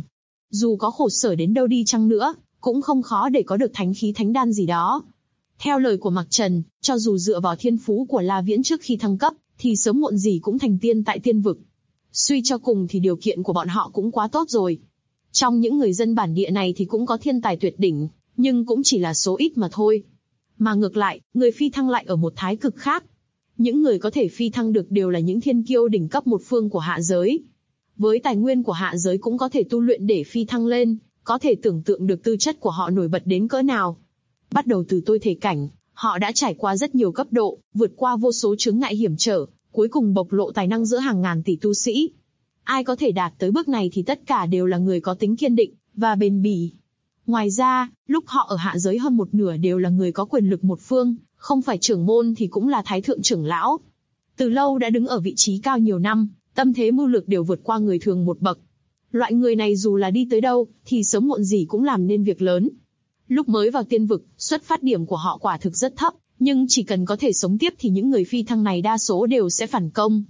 Dù có khổ sở đến đâu đi chăng nữa, cũng không khó để có được thánh khí thánh đan gì đó. Theo lời của Mạc Trần, cho dù dựa vào thiên phú của La Viễn trước khi thăng cấp, thì sớm muộn gì cũng thành tiên tại tiên vực. Suy cho cùng thì điều kiện của bọn họ cũng quá tốt rồi. Trong những người dân bản địa này thì cũng có thiên tài tuyệt đỉnh, nhưng cũng chỉ là số ít mà thôi. Mà ngược lại, người phi thăng lại ở một thái cực khác. Những người có thể phi thăng được đều là những thiên kiêu đỉnh cấp một phương của hạ giới. Với tài nguyên của hạ giới cũng có thể tu luyện để phi thăng lên, có thể tưởng tượng được tư chất của họ nổi bật đến cỡ nào. Bắt đầu từ tôi thể cảnh, họ đã trải qua rất nhiều cấp độ, vượt qua vô số chướng ngại hiểm trở, cuối cùng bộc lộ tài năng giữa hàng ngàn tỷ tu sĩ. Ai có thể đạt tới bước này thì tất cả đều là người có tính kiên định và bền bỉ. Ngoài ra, lúc họ ở hạ giới hơn một nửa đều là người có quyền lực một phương, không phải trưởng môn thì cũng là thái thượng trưởng lão. Từ lâu đã đứng ở vị trí cao nhiều năm, tâm thế mưu lược đều vượt qua người thường một bậc. Loại người này dù là đi tới đâu, thì sớm muộn gì cũng làm nên việc lớn. Lúc mới vào tiên vực, xuất phát điểm của họ quả thực rất thấp, nhưng chỉ cần có thể sống tiếp thì những người phi thăng này đa số đều sẽ phản công.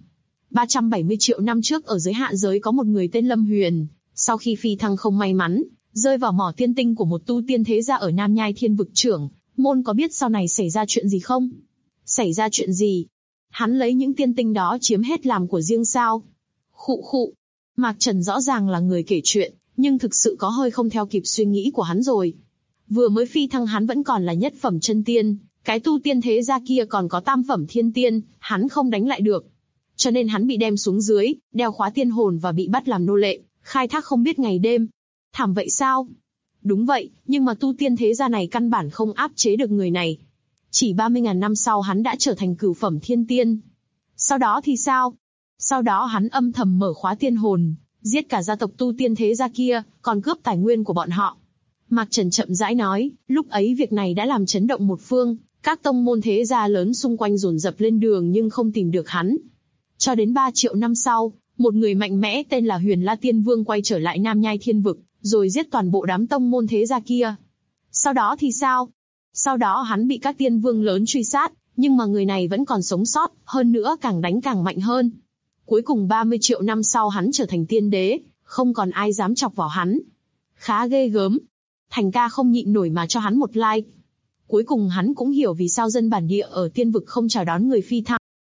370 triệu năm trước ở dưới hạ giới có một người tên Lâm Huyền, sau khi phi thăng không may mắn, rơi vào mỏ tiên tinh của một tu tiên thế gia ở Nam Nhai Thiên vực trưởng, môn có biết sau này xảy ra chuyện gì không? Xảy ra chuyện gì? Hắn lấy những tiên tinh đó chiếm hết làm của riêng sao? Khụ khụ. Mạc Trần rõ ràng là người kể chuyện, nhưng thực sự có hơi không theo kịp suy nghĩ của hắn rồi. Vừa mới phi thăng hắn vẫn còn là nhất phẩm chân tiên, cái tu tiên thế gia kia còn có tam phẩm thiên tiên, hắn không đánh lại được. Cho nên hắn bị đem xuống dưới, đeo khóa tiên hồn và bị bắt làm nô lệ, khai thác không biết ngày đêm. Thảm vậy sao? Đúng vậy, nhưng mà tu tiên thế gia này căn bản không áp chế được người này. Chỉ 30.000 năm sau hắn đã trở thành cửu phẩm thiên tiên. Sau đó thì sao? Sau đó hắn âm thầm mở khóa tiên hồn, giết cả gia tộc tu tiên thế gia kia, còn cướp tài nguyên của bọn họ. Mạc Trần chậm rãi nói, lúc ấy việc này đã làm chấn động một phương, các tông môn thế gia lớn xung quanh dồn dập lên đường nhưng không tìm được hắn. Cho đến 3 triệu năm sau, một người mạnh mẽ tên là Huyền La Tiên Vương quay trở lại Nam Nhai Thiên vực, rồi giết toàn bộ đám tông môn thế gia kia. Sau đó thì sao? Sau đó hắn bị các tiên vương lớn truy sát, nhưng mà người này vẫn còn sống sót, hơn nữa càng đánh càng mạnh hơn. Cuối cùng 30 triệu năm sau hắn trở thành tiên đế, không còn ai dám chọc vào hắn. Khá ghê gớm. Thành ca không nhịn nổi mà cho hắn một like. Cuối cùng hắn cũng hiểu vì sao dân bản địa ở tiên vực không chào đón người phi thăng.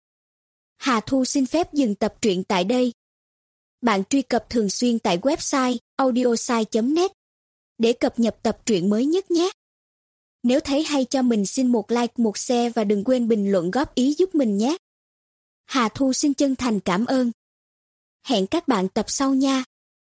Hà Thu xin phép dừng tập truyện tại đây. Bạn truy cập thường xuyên tại website audiosai.net để cập nhật tập truyện mới nhất nhé. Nếu thấy hay cho mình xin một like, một share và đừng quên bình luận góp ý giúp mình nhé. Hà Thu xin chân thành cảm ơn. Hẹn các bạn tập sau nha.